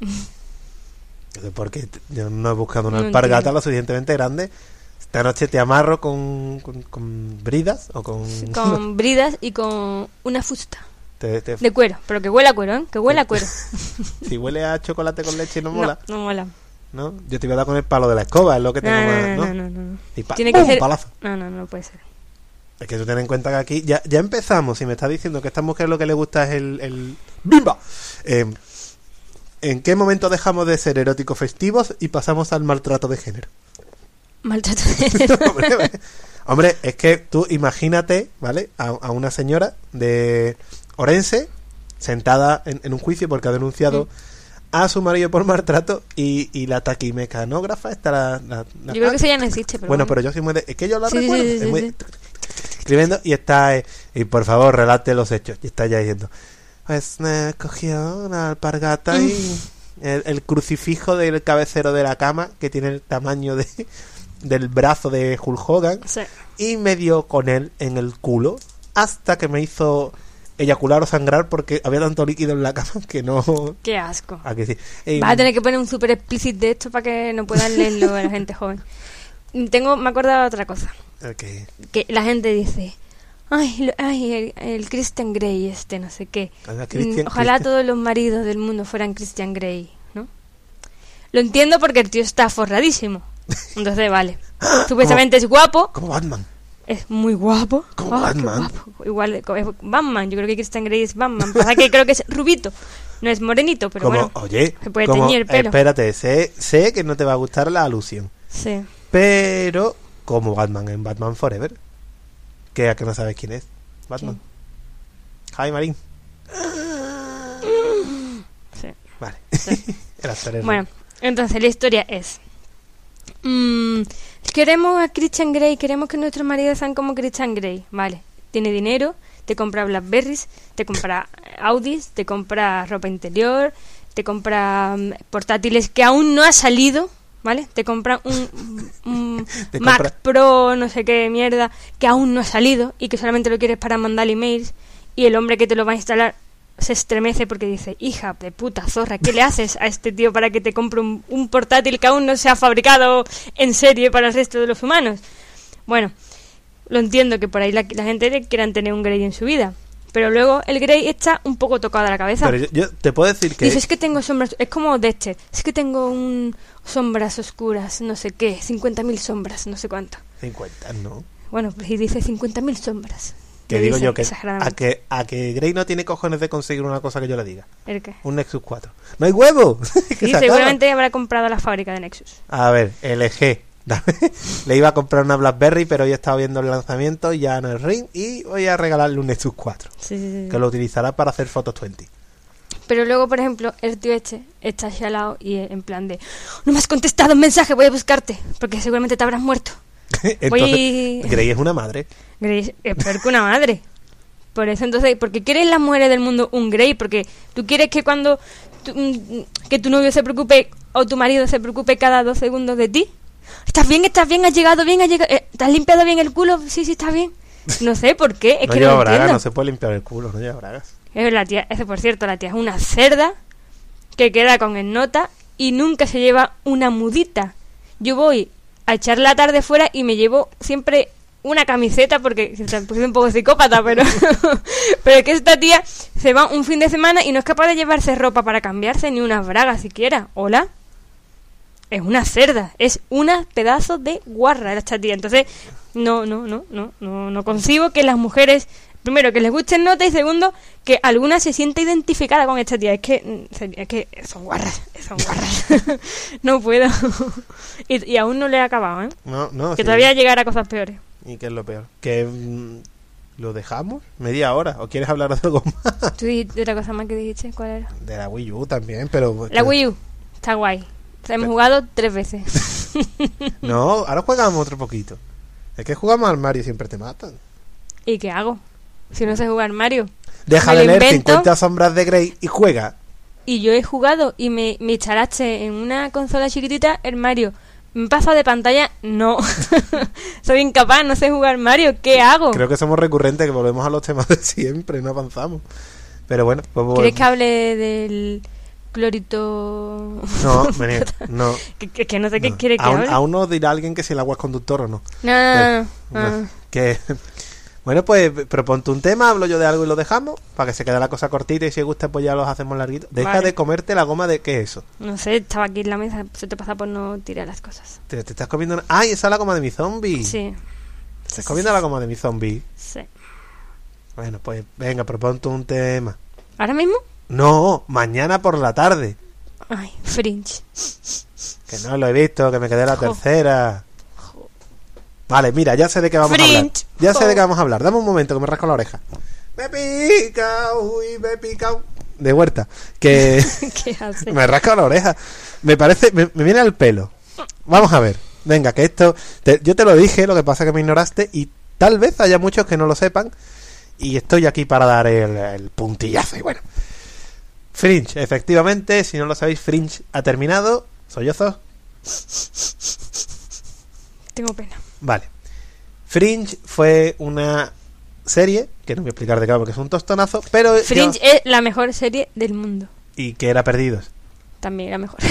Porque yo no he buscado una alpargata lo suficientemente grande. Esta noche te amarro con bridas o con... Con bridas y con una fusta. De cuero, pero que huele a cuero, ¿eh? Que huele a cuero. Si huele a chocolate con leche no mola. No mola. ¿No? Yo te iba a dar con el palo de la escoba, es lo que tengo más, ¿no? No. Y tiene que ser... palazo. No puede ser. Es que tú ten en cuenta que aquí ya empezamos. Si me estás diciendo que a esta mujer lo que le gusta es el ¡bimba! ¿En qué momento dejamos de ser eróticos festivos y pasamos al maltrato de género? ¿Maltrato de género? Hombre, es que tú imagínate, ¿vale? A una señora de Orense sentada en un juicio porque ha denunciado a su marido por maltrato y la taquimecanógrafa está yo creo que eso ya no existe, pero bueno, pero yo soy muy es que yo la recuerdo sí, muy escribiendo y está y por favor relate los hechos y está ya diciendo pues me cogió una alpargata y el crucifijo del cabecero de la cama que tiene el tamaño del brazo de Hulk Hogan y me dio con él en el culo hasta que me hizo eyacular o sangrar porque había tanto líquido en la cama que no... ¡Qué asco! ¿A que sí? Vas a tener que poner un super explícito de esto para que no puedan leerlo a la gente joven. Me acuerdo de otra cosa. Okay. Que la gente dice, ay, el Christian Grey no sé qué. Ojalá todos los maridos del mundo fueran Christian Grey, ¿no? Lo entiendo porque el tío está forradísimo. Entonces, vale. Supuestamente es guapo. Como Batman. Es muy guapo. Como Batman. Guapo. Igual es Batman. Yo creo que Christian Grey es Batman. Pasa que creo que es rubito. No es morenito, pero bueno. Oye, se puede teñir el pelo. Espérate, sé que no te va a gustar la alusión. Sí. Pero como Batman en Batman Forever. Que a que no sabes quién es. Batman. Javi Marín. Sí. Vale. Sí. Bueno, entonces la historia es... queremos a Christian Grey, queremos que nuestros maridos sean como Christian Grey. Vale, tiene dinero, te compra Blackberries, te compra Audis, te compra ropa interior, te compra portátiles que aún no ha salido, ¿vale? Te compra un Mac Pro, no sé qué mierda, que aún no ha salido y que solamente lo quieres para mandar emails, y el hombre que te lo va a instalar se estremece porque dice, hija de puta zorra, ¿qué le haces a este tío para que te compre un portátil que aún no se ha fabricado en serie para el resto de los humanos? Bueno, lo entiendo que por ahí la gente quieran tener un Grey en su vida, pero luego el Grey está un poco tocado a la cabeza. Pero yo te puedo decir que... Dice, es que tengo sombras, es como Dexter, es que tengo sombras oscuras, no sé qué, 50.000 sombras, no sé cuánto. 50, ¿no? Bueno, pues y dice 50.000 sombras. Que Lo digo dice yo que exageradamente. a que Grey no tiene cojones de conseguir una cosa que yo le diga. ¿El qué? Un Nexus 4. ¡No hay huevo! Que Sí, se acaba. seguramente habrá comprado la fábrica de Nexus. A ver, LG. Le iba a comprar una BlackBerry, pero hoy he estado viendo el lanzamiento ya en el Ring y voy a regalarle un Nexus 4. Sí. Que lo utilizará para hacer fotos 20. Pero luego, por ejemplo, el tío este está chalado y en plan de no me has contestado un mensaje, voy a buscarte, porque seguramente te habrás muerto. Entonces, Grey es una madre. Grey es peor que una madre. Por eso, entonces, porque quieren las mujeres del mundo un Grey, porque tú quieres que cuando que tu novio se preocupe o tu marido se preocupe cada 2 segundos de ti. ¿Estás bien? ¿Has llegado bien? ¿Te has limpiado bien el culo? Sí, está bien. No sé por qué, es No que lleva no bragas, entiendo. no se puede limpiar el culo, no lleva bragas. La tía, por cierto, la tía es una cerda que queda con el nota y nunca se lleva una mudita. Yo voy a echar la tarde fuera y me llevo siempre una camiseta porque soy un poco psicópata, pero pero es que esta tía se va un fin de semana y no es capaz de llevarse ropa para cambiarse ni unas bragas siquiera. ¿Hola? Es una cerda, es una pedazo de guarra esta tía. Entonces, no concibo que las mujeres, primero, que les guste el nota y segundo, que alguna se sienta identificada con esta tía. Es que son guarras. No puedo. y aún no le he acabado, ¿eh? No, Que sí. todavía llegará a cosas peores. ¿Y qué es lo peor? Que lo dejamos media hora. ¿O quieres hablar de algo más? ¿Tú dijiste otra cosa más que dijiste? ¿Cuál era? De la Wii U también, pero... La Wii U. Está guay. Hemos jugado 3 veces. No, ahora jugamos otro poquito. Es que jugamos al Mario y siempre te matan. ¿Y qué hago? Si no sé jugar Mario. Deja Me de lo leer invento. 50 sombras de Grey y juega. Y yo he jugado y me instalaste en una consola chiquitita el Mario. ¿Me he pasado de pantalla? No. Soy incapaz, no sé jugar Mario. ¿Qué hago? Creo que somos recurrentes, que volvemos a los temas de siempre, no avanzamos. Pero bueno, pues ¿Quieres que hable del clorito? No, meneo, no. que no sé qué No. quiere que hable. Aún no dirá alguien que si el agua es conductor o no. No. Que bueno, pues proponte un tema, hablo yo de algo y lo dejamos para que se quede la cosa cortita y si gusta pues ya los hacemos larguitos. Deja Vale. de comerte la goma de ¿qué es eso? No sé, estaba aquí en la mesa. Se te pasa por no tirar las cosas. Te estás comiendo ¡ay! Esa es la goma de mi zombie. Sí. Te estás comiendo la goma de mi zombie. Sí. Bueno, pues venga, proponte un tema. ¿Ahora mismo? No, mañana por la tarde. Ay, Fringe. Que no lo he visto, que me quedé la Jo. tercera. Vale, mira, ya sé de qué vamos a hablar. Fringe. Ya sé Jo. de qué vamos a hablar. Dame un momento que me rasco la oreja. Me pica, uy, me pica. De huerta. Que ¿Qué hace? me rasco la oreja. Me parece, me viene al pelo. Vamos a ver. Venga, que esto... yo te lo dije, lo que pasa es que me ignoraste y tal vez haya muchos que no lo sepan y estoy aquí para dar el puntillazo. Y bueno, Fringe, efectivamente, si no lo sabéis, Fringe ha terminado. ¿Sollozos? Tengo pena. Vale. Fringe fue una serie, que no voy a explicar de qué va porque es un tostonazo, pero... Fringe es la mejor serie del mundo. Y que era Perdidos. También la mejor.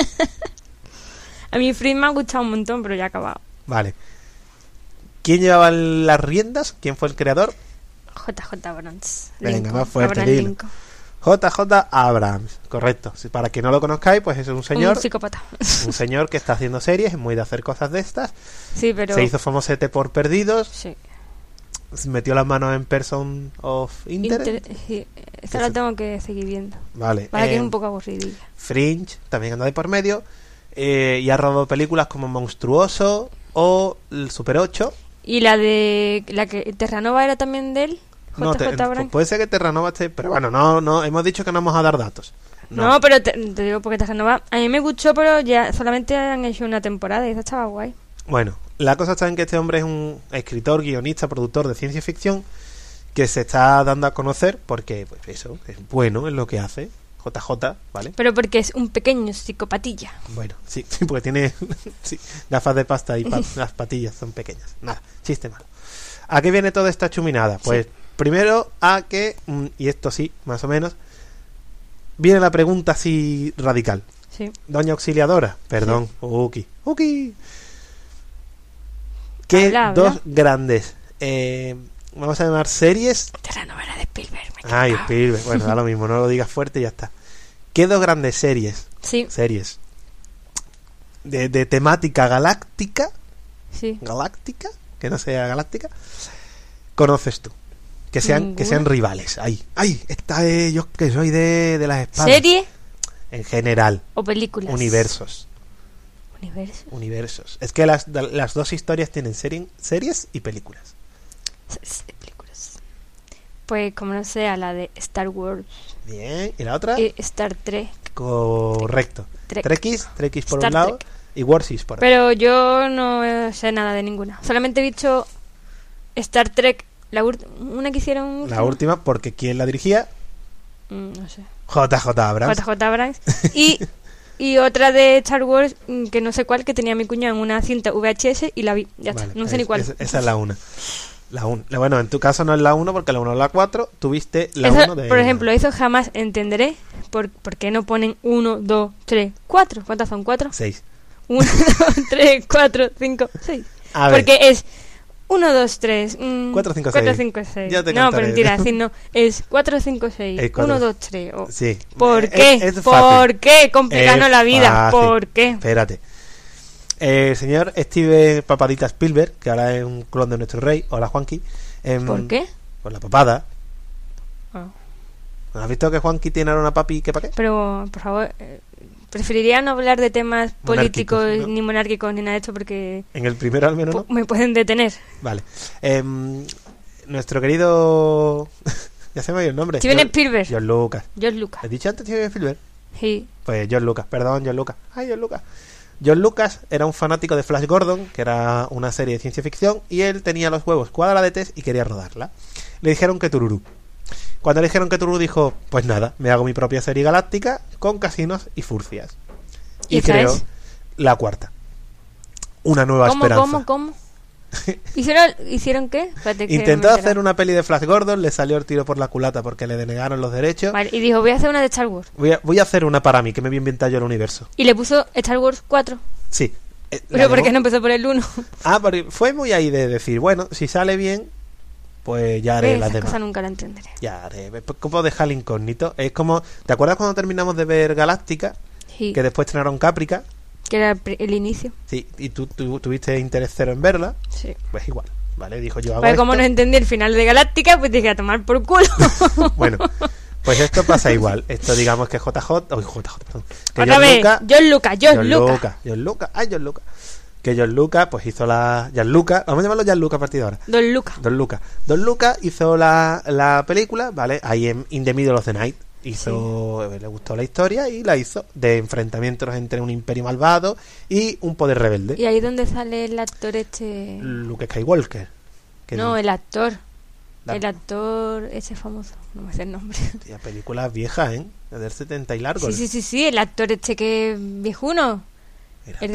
A mí Fringe me ha gustado un montón, pero ya ha acabado. Vale. ¿Quién llevaba las riendas? ¿Quién fue el creador? JJ Abrams. Venga, Lincoln. más fuerte, Abraham dilo. Lincoln. JJ Abrams, correcto. Si para quien no lo conozcáis, pues es un señor, Un psicópata. un señor que está haciendo series, es muy de hacer cosas de estas. Sí, pero... Se hizo famosete por Perdidos, Sí. metió las manos en Person of Interest. Sí. Esta la tengo que seguir viendo. Vale. Para que es un poco aburridilla. Fringe también anda de por medio y ha rodado películas como Monstruoso o el Super 8. ¿Y la de... la que Terranova era también de él? No, JJ Abrams. puede ser que Terranova esté, pero bueno, no, hemos dicho que no vamos a dar datos. No, pero te digo porque Terranova a mí me gustó, pero ya solamente han hecho una temporada y esa estaba guay. Bueno, la cosa está en que este hombre es un escritor, guionista, productor de ciencia ficción que se está dando a conocer porque, pues eso, es bueno en lo que hace. JJ, ¿vale? Pero porque es un pequeño psicopatilla. Bueno, sí, porque tiene sí, gafas de pasta y las patillas son pequeñas. Nada, chiste malo. ¿A qué viene toda esta chuminada? Pues primero a que, y esto sí, más o menos, viene la pregunta así radical. Sí. Doña Auxiliadora, perdón, Uki. ¿Qué Habla. dos grandes, vamos a llamar series? Terranova era de Spielberg. me he Ay, equivocado. Spielberg, bueno, da lo mismo, no lo digas fuerte y ya está. ¿Qué dos grandes series Sí. de temática galáctica Sí. galáctica, que no sea galáctica, conoces tú. Que sean rivales. Ay, esta es yo que soy de las espadas. ¿Serie En general. o películas? Universos. ¿Universos? Es que las dos historias tienen series y películas. Películas. Pues como no sea la de Star Wars Bien. ¿Y la otra? y Star Trek. Correcto. Trek. Trekkies por Star un lado Trek. y Warsis por otro. Pero yo no sé nada de ninguna. Solamente he visto Star Trek, una que hicieron... La última, porque ¿quién la dirigía? No sé. JJ Abrams. JJ Abrams. Y otra de Star Wars, que no sé cuál, que tenía mi cuñado en una cinta VHS y la vi. Ya está, Vale, no sé ni cuál. Esa es la 1. Bueno, en tu caso no es la 1 porque la 1 es la 4. Tuviste la Eso, 1 de... por ejemplo, eso jamás entenderé. ¿Por qué no ponen 1, 2, 3, 4? ¿Cuántas son? ¿4? 6. 1, 2, 3, 4, 5, 6. A ver. Porque es 1, 2, 3, 4, 5, 4, 6. 5, 6. Ya te No, contaré. pero mentira, decir no. Es 4, 5, 6. Es 4. 1, 2, 3. Sí. ¿Por qué? Es fácil. ¿Por qué complicarnos Es la vida? fácil. ¿Por qué? Espérate. El señor Steven Papadita Spielberg, que ahora es un clon de nuestro rey. Hola, Juanqui. ¿Por qué? Por la papada. Ah. ¿Has visto que Juanqui tiene ahora una papi que para qué? Pero, por favor, preferiría no hablar de temas políticos, Monárquicos, ¿no? ni monárquicos, ni nada de esto, porque En el primero al menos no. me pueden detener. Vale. Nuestro querido... ya se me ha ido el nombre. Steven Spielberg. George Lucas. George Lucas. ¿Has dicho antes Steven Spielberg? Sí. Pues George Lucas, perdón, George Lucas. Ay, George Lucas. George Lucas era un fanático de Flash Gordon, que era una serie de ciencia ficción, y él tenía los huevos cuadradetes y quería rodarla. Le dijeron que tururú. Cuando le dijeron que tururú dijo, pues nada, me hago mi propia serie galáctica con casinos y furcias. Y ¿Esa creó es? la cuarta. Una nueva esperanza. ¿Cómo? ¿Hicieron qué? Espérate que Intentó me he hacer una peli de Flash Gordon, le salió el tiro por la culata porque le denegaron los derechos. Vale, y dijo, voy a hacer una de Star Wars. Voy a hacer una para mí, que me voy a inventar yo el universo. Y le puso Star Wars 4. Sí. Pero ¿por qué no empezó por el 1? Porque fue muy ahí de decir, bueno, si sale bien, pues ya haré las Esa demás. cosa nunca la entenderé. Ya haré. ¿Cómo dejar el incógnito? Es como, ¿te acuerdas cuando terminamos de ver Galáctica? Sí, Que después estrenaron Caprica. que era el inicio. Sí, y tú tuviste interés cero en verla. Sí. Pues igual, ¿vale? Dijo yo hago Pues como no esto. entendí el final de Galáctica, pues dije a tomar por culo. Bueno, pues esto pasa igual. Esto digamos que JJ, perdón. Que Otra George vez, Lucas- George Lucas. George Lucas. Que George Lucas, pues hizo vamos a llamarlo Gianluca a partir de ahora. Don Lucas. Don Lucas hizo la película, ¿vale? Ahí en In the Middle of the Night. Le gustó la historia y la hizo de enfrentamientos entre un imperio malvado y un poder rebelde. Y ahí es donde sale el actor este... Luke Skywalker. No, el actor. La- El actor ese famoso. No me sé el nombre. Tía, películas viejas, ¿eh? Del 70 y largo. Sí, el actor este que es viejuno. Era- El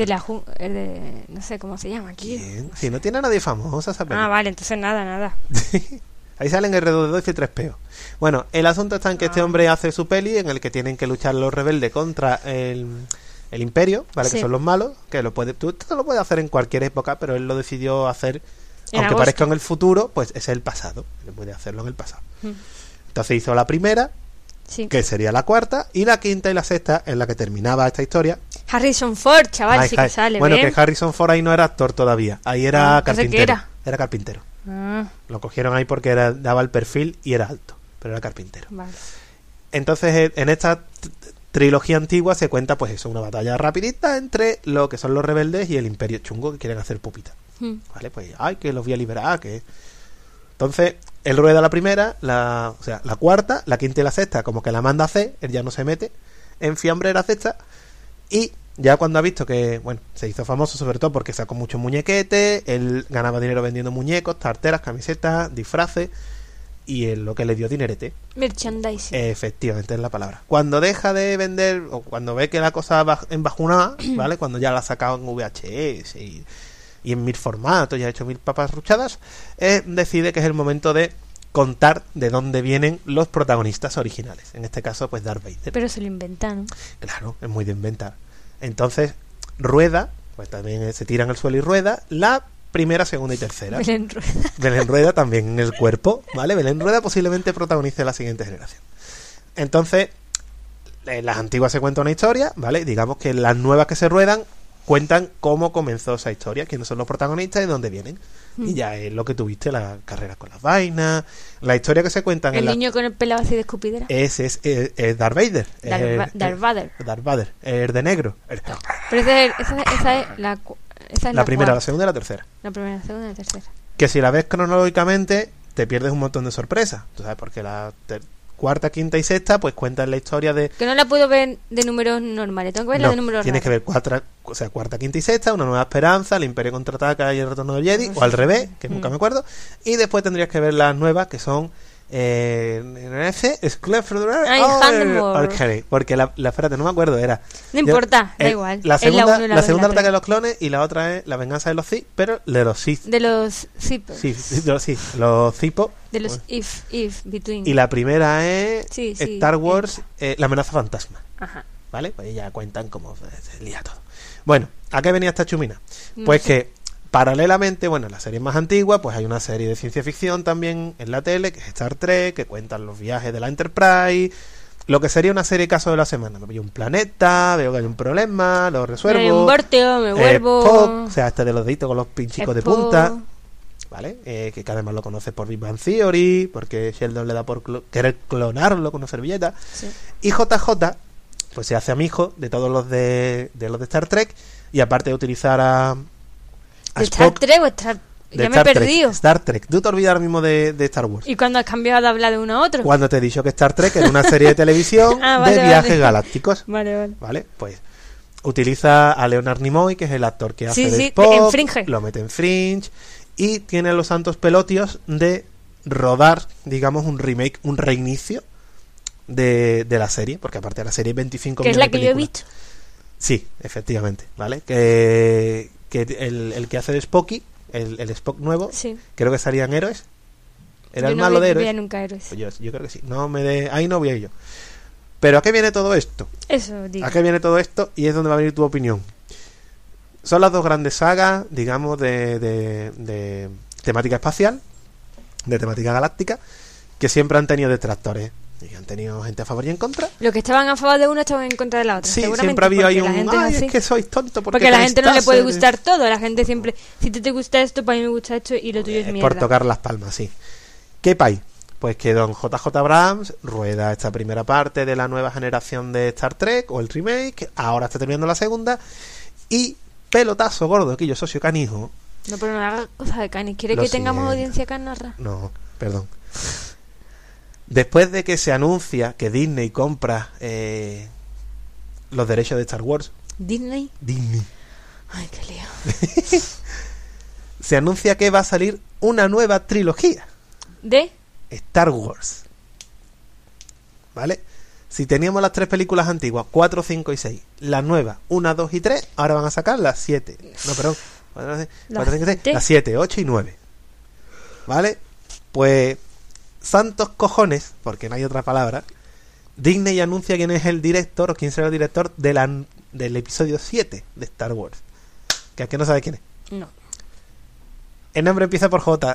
de no sé cómo se llama aquí. ¿Quién? Si no tiene a nadie famosa esa película. Ah, vale, entonces nada. Ahí salen R2D2 y C3PO. Bueno, el asunto está en que este hombre hace su peli en el que tienen que luchar los rebeldes contra el imperio, ¿vale? Sí. Que son los malos, que tú esto lo puedes hacer en cualquier época, pero él lo decidió hacer, En aunque agosto. parezca en el futuro, pues es el pasado. Él puede hacerlo en el pasado. Entonces hizo la primera, Sí. que sería la cuarta, y la quinta y la sexta, en la que terminaba esta historia. Harrison Ford, chaval, Ay, sí ay. que sale, Bueno, ¿ves? que Harrison Ford ahí no era actor todavía, ahí era entonces, ¿qué carpintero. era? Era carpintero. Ah, Lo cogieron ahí porque daba el perfil y era alto, pero era carpintero. vale. Entonces, en esta trilogía antigua se cuenta, pues eso, una batalla rapidita entre lo que son los rebeldes y el imperio chungo que quieren hacer pupita. Vale, pues, que los voy a liberar, que... Entonces, él rueda la primera, la cuarta, la quinta y la sexta, como que la manda a hacer, él ya no se mete en fiambre la sexta, y ya cuando ha visto que, bueno, se hizo famoso sobre todo porque sacó muchos muñequetes, él ganaba dinero vendiendo muñecos, tarteras, camisetas, disfraces, y él lo que le dio dinerete. Merchandising. Efectivamente es la palabra. Cuando deja de vender, o cuando ve que la cosa va embajunada, ¿vale? Cuando ya la ha sacado en VHS y en 1000 formatos, ya ha hecho 1000 papas ruchadas, decide que es el momento de contar de dónde vienen los protagonistas originales. En este caso, pues Darth Vader. Pero se lo inventaron. Claro, es muy de inventar. Entonces, rueda, pues también se tira en el suelo y rueda, la primera, segunda y tercera. Belén Rueda. Belén Rueda también en el cuerpo, ¿vale? Belén Rueda posiblemente protagonice la siguiente generación. Entonces, en las antiguas se cuenta una historia, ¿vale? Digamos que las nuevas que se ruedan cuentan cómo comenzó esa historia, quiénes son los protagonistas y de dónde vienen. Y ya es lo que tuviste, la carrera con las vainas, la historia que se cuentan El en niño con el pelado así de escupidera. es Darth Vader. Darth Vader. Darth Vader, el de negro. Pero esa es La primera, la cuarta. segunda y la tercera. La primera, la segunda y la tercera. Que si la ves cronológicamente, te pierdes un montón de sorpresas. Tú sabes, porque cuarta, quinta y sexta, pues cuentan la historia de... Que no la puedo ver de números normales, tengo que verla No, de números tienes que ver cuarta, quinta y sexta, Una Nueva Esperanza, El Imperio Contraataca y El Retorno del Jedi, o al revés, que nunca me acuerdo. Y después tendrías que ver las nuevas, que son... porque la espérate, no me acuerdo, era... No importa, da igual. La Es segunda, la uno y la dos y segunda la Ataque de tres. los Clones y la otra es La Venganza de los Sith, pero de los Sith. De los zippers. Sí, los Cipos. De los if, between. Y la primera es Sí, sí, Star Wars, La Amenaza Fantasma. Ajá. ¿Vale? Pues ya cuentan cómo se lía todo. Bueno, ¿a qué venía esta chumina? No Pues sé. que paralelamente, bueno, en las series más antiguas, pues hay una serie de ciencia ficción también en la tele, que es Star Trek, que cuentan los viajes de la Enterprise, lo que sería una serie caso de la semana. Me pillo un planeta, veo que hay un problema, lo resuelvo. Me vórteo, me vuelvo. Spock, o sea, este de los deditos con los pinchicos de Spock. punta. ¿Vale? Que además lo conoces por Big Bang Theory, porque Sheldon le da por querer clonarlo con una servilleta. Sí. Y JJ, pues se hace amigo de todos los de los de Star Trek, y aparte de utilizar a ¿De Star Spock, Trek o Star... de Ya me he Star Trek, perdido. Star Trek. Tú te olvidas ahora mismo de Star Wars. ¿Y cuando has cambiado de hablar de uno a otro? Cuando te he dicho que Star Trek era una serie de televisión Ah, vale, de vale. viajes galácticos. Vale. ¿Vale? Pues utiliza a Leonard Nimoy, que es el actor que hace Sí, de sí, Spock, en Fringe. lo mete en Fringe, y tiene los santos pelotios de rodar, digamos, un remake, un reinicio de la serie, porque aparte de la serie hay 25 Que es millones la de que yo he películas. visto. Sí, efectivamente, ¿vale? Que el que hace de Spocky, el Spock nuevo, Sí. creo que salían Héroes. Era Yo el no malo de veía Héroes. nunca Héroes. Pues yo creo que sí. Ahí no voy a ir yo. Pero ¿a qué viene todo esto? Eso, digo. ¿A qué viene todo esto? Y es donde va a venir tu opinión. Son las dos grandes sagas, digamos, de temática espacial, de temática galáctica, que siempre han tenido detractores. Y han tenido gente a favor y en contra. Los que estaban a favor de una estaban en contra de la otra. Sí, seguramente, siempre ha habido ahí porque la un... gente es Ay, así. es que sois tonto. Porque a la gente no le puede gustar todo. La gente siempre, si te gusta esto, pues a mí me gusta esto y lo tuyo es mierda. Por tocar las palmas, sí. ¿Qué pay? Pues que don JJ Abrams rueda esta primera parte de la nueva generación de Star Trek, o el remake, ahora está terminando la segunda, y pelotazo gordo, que yo socio canijo. No, pero no haga cosas de canis. ¿Quiere Lo que tengamos siento. audiencia canarra? No, perdón. Después de que se anuncia que Disney compra los derechos de Star Wars, Disney. Disney, Ay, qué lío. se anuncia que va a salir una nueva trilogía, ¿De? Star Wars. ¿Vale? Si teníamos las tres películas antiguas, 4, 5 y 6, las nuevas, 1, 2 y 3, ahora van a sacar las 7. No, perdón. 4, 5, 6, las 7, 8 y 9. ¿Vale? Pues, santos cojones, porque no hay otra palabra, Disney anuncia quién es el director, o quién será el director del episodio 7 de Star Wars. Que a que no sabe quién es. No. El nombre empieza por J.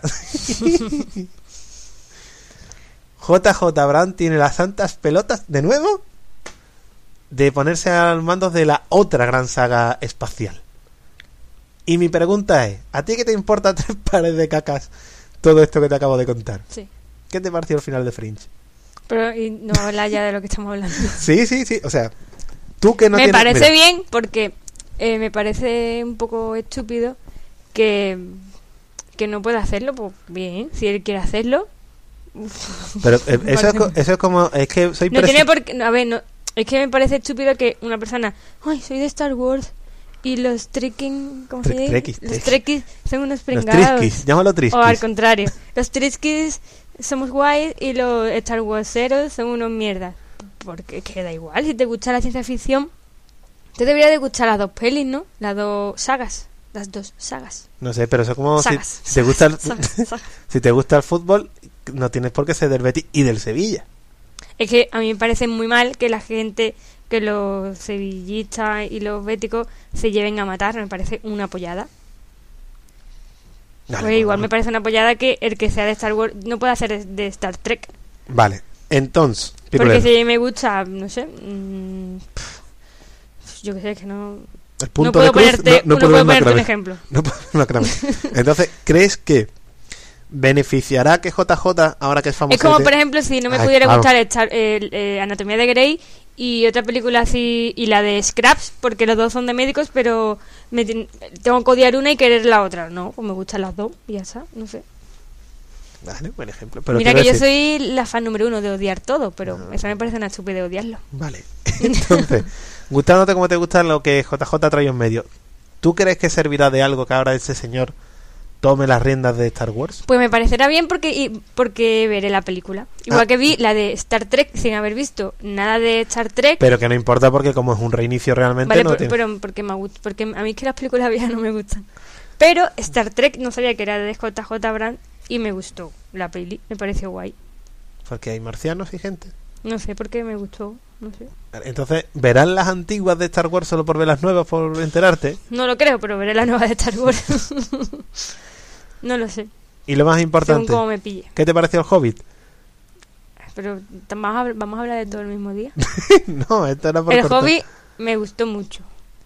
JJ Abrams tiene las santas pelotas de nuevo de ponerse al mando de la otra gran saga espacial. Y mi pregunta es, ¿a ti qué te importa tres pares de cacas todo esto que te acabo de contar? Sí. ¿Qué te pareció el final de Fringe? Pero y no habla ya de lo que estamos hablando. Sí. O sea, tú que no Me tienes... parece mira, bien porque me parece un poco estúpido que no pueda hacerlo. Pues bien, si él quiere hacerlo. Pero eso es como... Es que soy... No tiene por qué... no, a ver, no, es que me parece estúpido que una persona... Ay, soy de Star Wars y los Trekking... ¿Cómo se dice? Los Trekkies son unos Los pringados. Triskis, llámalo Triskis. O al contrario. Los Triskis somos guays y los Star Warseros son unos mierdas. Porque que da igual, si te gusta la ciencia ficción, te debería de gustar las dos pelis, ¿no? Las dos sagas. Las dos sagas. No sé, pero eso es como Sagas, si te gusta el, sagas. si te gusta el fútbol, no tienes por qué ser del Betis y del Sevilla. Es que a mí me parece muy mal que la gente, que los sevillistas y los béticos se lleven a matar. Me parece una pollada. Vale, Pues igual me parece una pollada que el que sea de Star Wars no pueda ser de Star Trek. Vale, entonces... Porque si me gusta, no sé... yo qué sé, que no... el punto No puedo de cruz, ponerte, no no puedo puedo ver ponerte un macramé. ejemplo. No puedo ver macramé. Entonces, ¿crees que beneficiará que JJ, ahora que es famoso? Es como, por ejemplo, si no me pudiera claro. gustar Anatomía de Grey y otra película así, y la de Scraps, porque los dos son de médicos, pero tengo que odiar una y querer la otra. No, pues me gustan las dos y ya está, no sé. Vale, buen ejemplo. Pero Mira quiero que yo decir- soy la fan número 1 de odiar todo, pero eso me parece una estupidez odiarlo. Vale. Entonces, gustándote como te gusta lo que JJ trae en medio, ¿tú crees que servirá de algo que ahora ese señor tome las riendas de Star Wars? Pues me parecerá bien porque veré la película. Igual que vi la de Star Trek sin haber visto nada de Star Trek. Pero que no importa porque como es un reinicio realmente Vale, no pero, tiene... pero porque porque a mí es que las películas viejas no me gustan. Pero Star Trek no sabía que era de JJ Abrams y me gustó la peli, me pareció guay. Porque hay marcianos y gente. No sé por qué me gustó, no sé. Entonces, ¿verán las antiguas de Star Wars solo por ver las nuevas, por enterarte? No lo creo, pero veré la nueva de Star Wars. No lo sé, Y lo más según importante, cómo me pille. ¿qué te pareció el Hobbit? Pero vamos a hablar de todo el mismo día. No, esto era por El cortar. Hobbit me gustó mucho.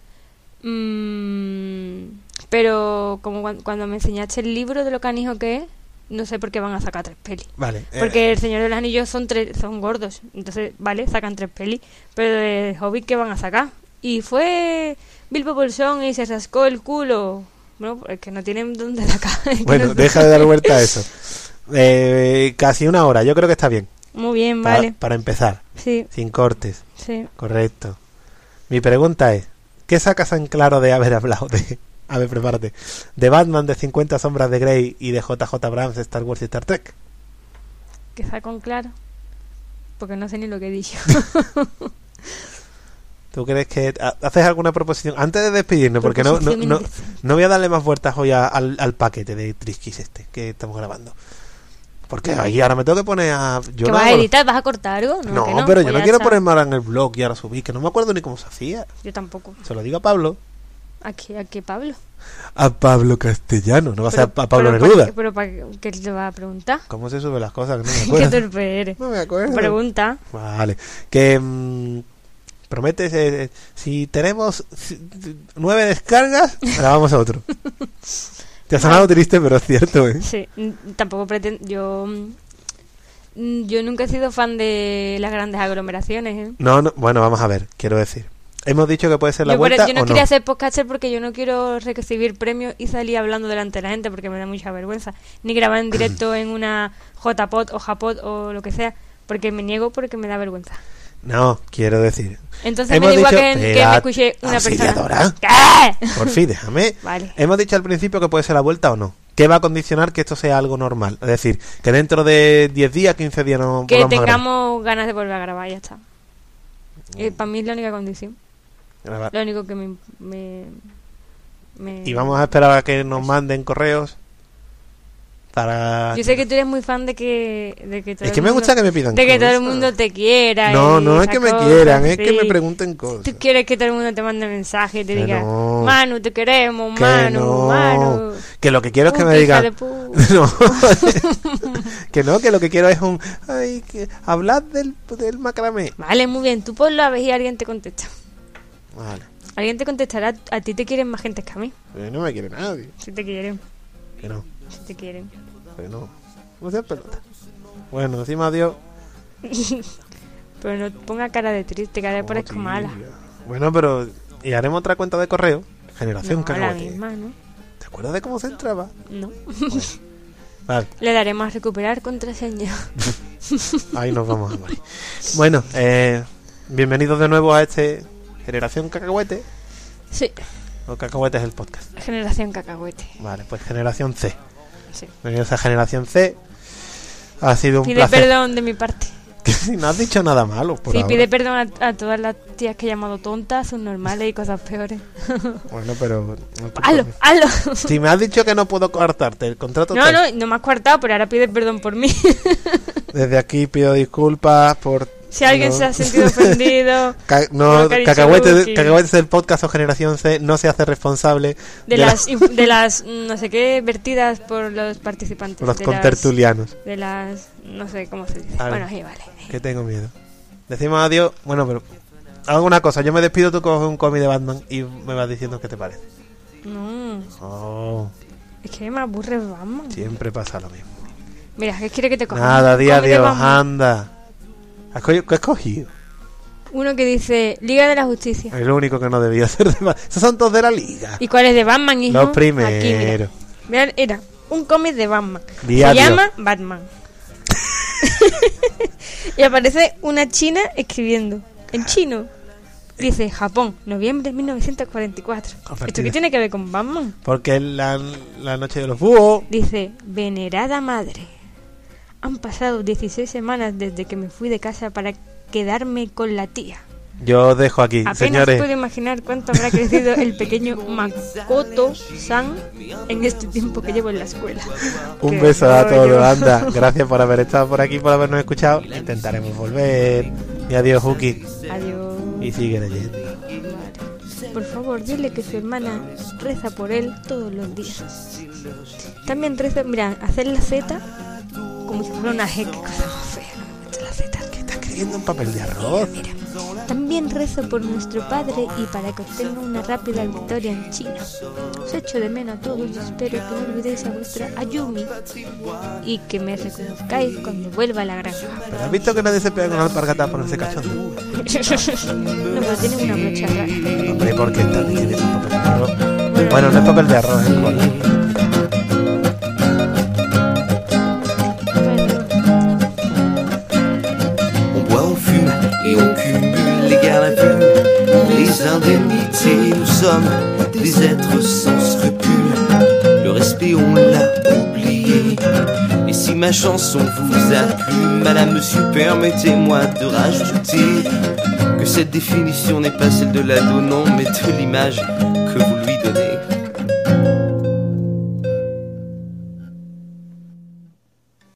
Pero como cuando me enseñaste el libro de lo canijo que es, no sé por qué van a sacar 3 pelis. Vale. Porque el Señor de los Anillos son gordos. Entonces, vale, sacan 3 pelis. Pero el Hobbit, ¿qué van a sacar? Y fue Bilbo Bolsón y se rascó el culo. Bueno, es que no tienen dónde sacar. Es que Bueno, no- deja de dar vuelta a eso. Casi una hora, yo creo que está bien. Muy bien, Para, vale. para empezar, Sí, sin cortes. sí. Correcto. Mi pregunta es, ¿qué sacas en claro de haber hablado de... A ver, prepárate. De Batman, de 50 sombras de Grey y de JJ Abrams, de Star Wars y Star Trek? Que está con claro. Porque no sé ni lo que he dicho. ¿Tú crees que haces alguna proposición? Antes de despedirnos, porque no voy a darle más vueltas hoy al paquete de Triskis que estamos grabando. Porque ahí ahora me tengo que poner a... Yo ¿Que no vas a hago- editar? ¿Vas a cortar algo? No, que pero Pues yo no ya quiero está. ponerme ahora en el blog y ahora subir, que no me acuerdo ni cómo se hacía. Yo tampoco. Se lo digo a Pablo. ¿A qué Pablo? A Pablo Castellano, no va a ser a Pablo pero Neruda. Pero ¿qué te va a preguntar? ¿Cómo se suben las cosas? Que no me ¿Qué acuerdo. torpe eres? No me acuerdo. Pregunta. Vale. Que prometes, si tenemos 9 descargas, grabamos a otro. Te ha sonado triste, pero es cierto, ¿eh? Sí, tampoco pretendo... Yo nunca he sido fan de las grandes aglomeraciones, ¿eh? No, bueno, vamos a ver, quiero decir. Hemos dicho que puede ser la vuelta Yo no o quería no. ser podcaster porque yo no quiero recibir premios y salir hablando delante de la gente porque me da mucha vergüenza. Ni grabar en directo en una JPod o JPod o lo que sea, porque me niego porque me da vergüenza. No, quiero decir. Entonces Hemos me da igual dicho- que me escuche una auxiliadora. persona. ¿Qué? Por fin, déjame. Vale. Hemos dicho al principio que puede ser la vuelta o no. ¿Qué va a condicionar que esto sea algo normal? Es decir, que dentro de 10 días, 15 días no Que volvamos a grabar. tengamos ganas de volver a grabar, ya está. Para mí es la única condición. Grabar. Lo único que me... Y vamos a esperar a que nos manden correos para... Yo sé que tú eres muy fan de que todo Es que el me mundo- gusta que me pidan de que todo el cosas. mundo te quiera. No, y no es esas que me cosas, quieran, es que sí. me pregunten cosas. Tú quieres que todo el mundo te mande mensajes y te Que diga, no. Manu, te queremos, Que Manu, no. Manu. Que lo que quiero es que Puta me hija digan... de pu- No, que no, que lo que quiero es un... Ay, que hablad del macramé. Vale, muy bien, tú ponlo a ver y alguien te contesta. Vale. Alguien te contestará, a ti te quieren más gente que a mí. No me quiere nadie. Si te quieren, Que no, si te quieren. que no. No seas pelota. Bueno, encima adiós. Pero no ponga cara de triste, cara de parezco Oh, mala. tía. Bueno, pero... Y haremos otra cuenta de correo. Generación No, la Cacahuete. misma, ¿no? ¿Te acuerdas de cómo se entraba? No. Vale, Le daremos a recuperar contraseña. ahí nos vamos a morir. Bueno, bienvenidos de nuevo a este Generación Cacahuete. Sí, O Cacahuete es el podcast. generación cacahuete. Vale, pues Generación C. Sí. Bienvenidos a Generación C. Ha sido un Pide placer. perdón de mi parte. No has dicho nada malo por Sí, ahora. pide perdón a todas las tías que he llamado tontas, subnormales y cosas peores. Bueno, pero... no te ¡Halo! pones. ¡Halo! Si me has dicho que no puedo cortarte el contrato... No, no me has coartado, pero ahora pide perdón por mí. Desde aquí pido disculpas por... Si alguien no- se ha sentido ofendido No, lo que ha dicho Cacahuete Lucky. es del podcast o Generación C, no se hace responsable de las no sé qué vertidas por los participantes. los de contertulianos. de las no sé cómo se dice. Vale. Bueno, sí, vale. Que tengo miedo. Decimos adiós. Bueno, pero alguna cosa. Yo me despido, tú coges un cómic de Batman y me vas diciendo qué te parece. No, Oh, es que me aburre Batman. siempre pasa lo mismo. Mira, ¿qué quiere que te coja? Nada, Un di cómic de adiós, Batman. anda. ¿Qué has cogido? Uno que dice Liga de la Justicia. El único que no debía ser de Batman. Esos son todos de la liga. ¿Y cuál es de Batman, hijo? Los primeros. Aquí, mira. Mirad, era un cómic de Batman. Di Se adiós. llama Batman. Y aparece una china escribiendo en chino. Dice Japón, noviembre de 1944. Convertida. ¿Esto qué tiene que ver con Batman? Porque es la noche de los búhos. Dice, venerada madre, han pasado 16 semanas desde que me fui de casa para quedarme con la tía. Yo os dejo aquí, Apenas señores. puedo imaginar cuánto habrá crecido el pequeño Makoto-san en este tiempo que llevo en la escuela. Un Qué beso a rollo. todos, anda. Gracias por haber estado por aquí, por habernos escuchado. Intentaremos volver. Y adiós, Huki. Adiós. Y sigue leyendo. Vale. Por favor, dile que su hermana reza por él todos los días. También reza, mira, hacer la Z como si fuera una G, qué cosa más fea. No me metas la Z. ¿Qué está escribiendo en papel de arroz? Mira, también rezo por nuestro padre y para que obtenga una rápida victoria en China. Os echo de menos a todos y espero que no olvidéis a vuestra Ayumi y que me reconozcáis cuando vuelva a la granja. ¿Pero has visto que nadie se pega con la alpargata por ese cachondo? No, pero tiene una brocha rara. Hombre, ¿por qué está escribiendo en papel de arroz? Bueno, no es papel de arroz, es cola. On boit, on fume et on cumule les gardes à vue, les indemnités. Nous sommes des êtres sans scrupules. Le respect, on l'a oublié. Et si ma chanson vous a plu, madame, monsieur, permettez-moi de rajouter que cette définition n'est pas celle de l'ado, non, mais de l'image que vous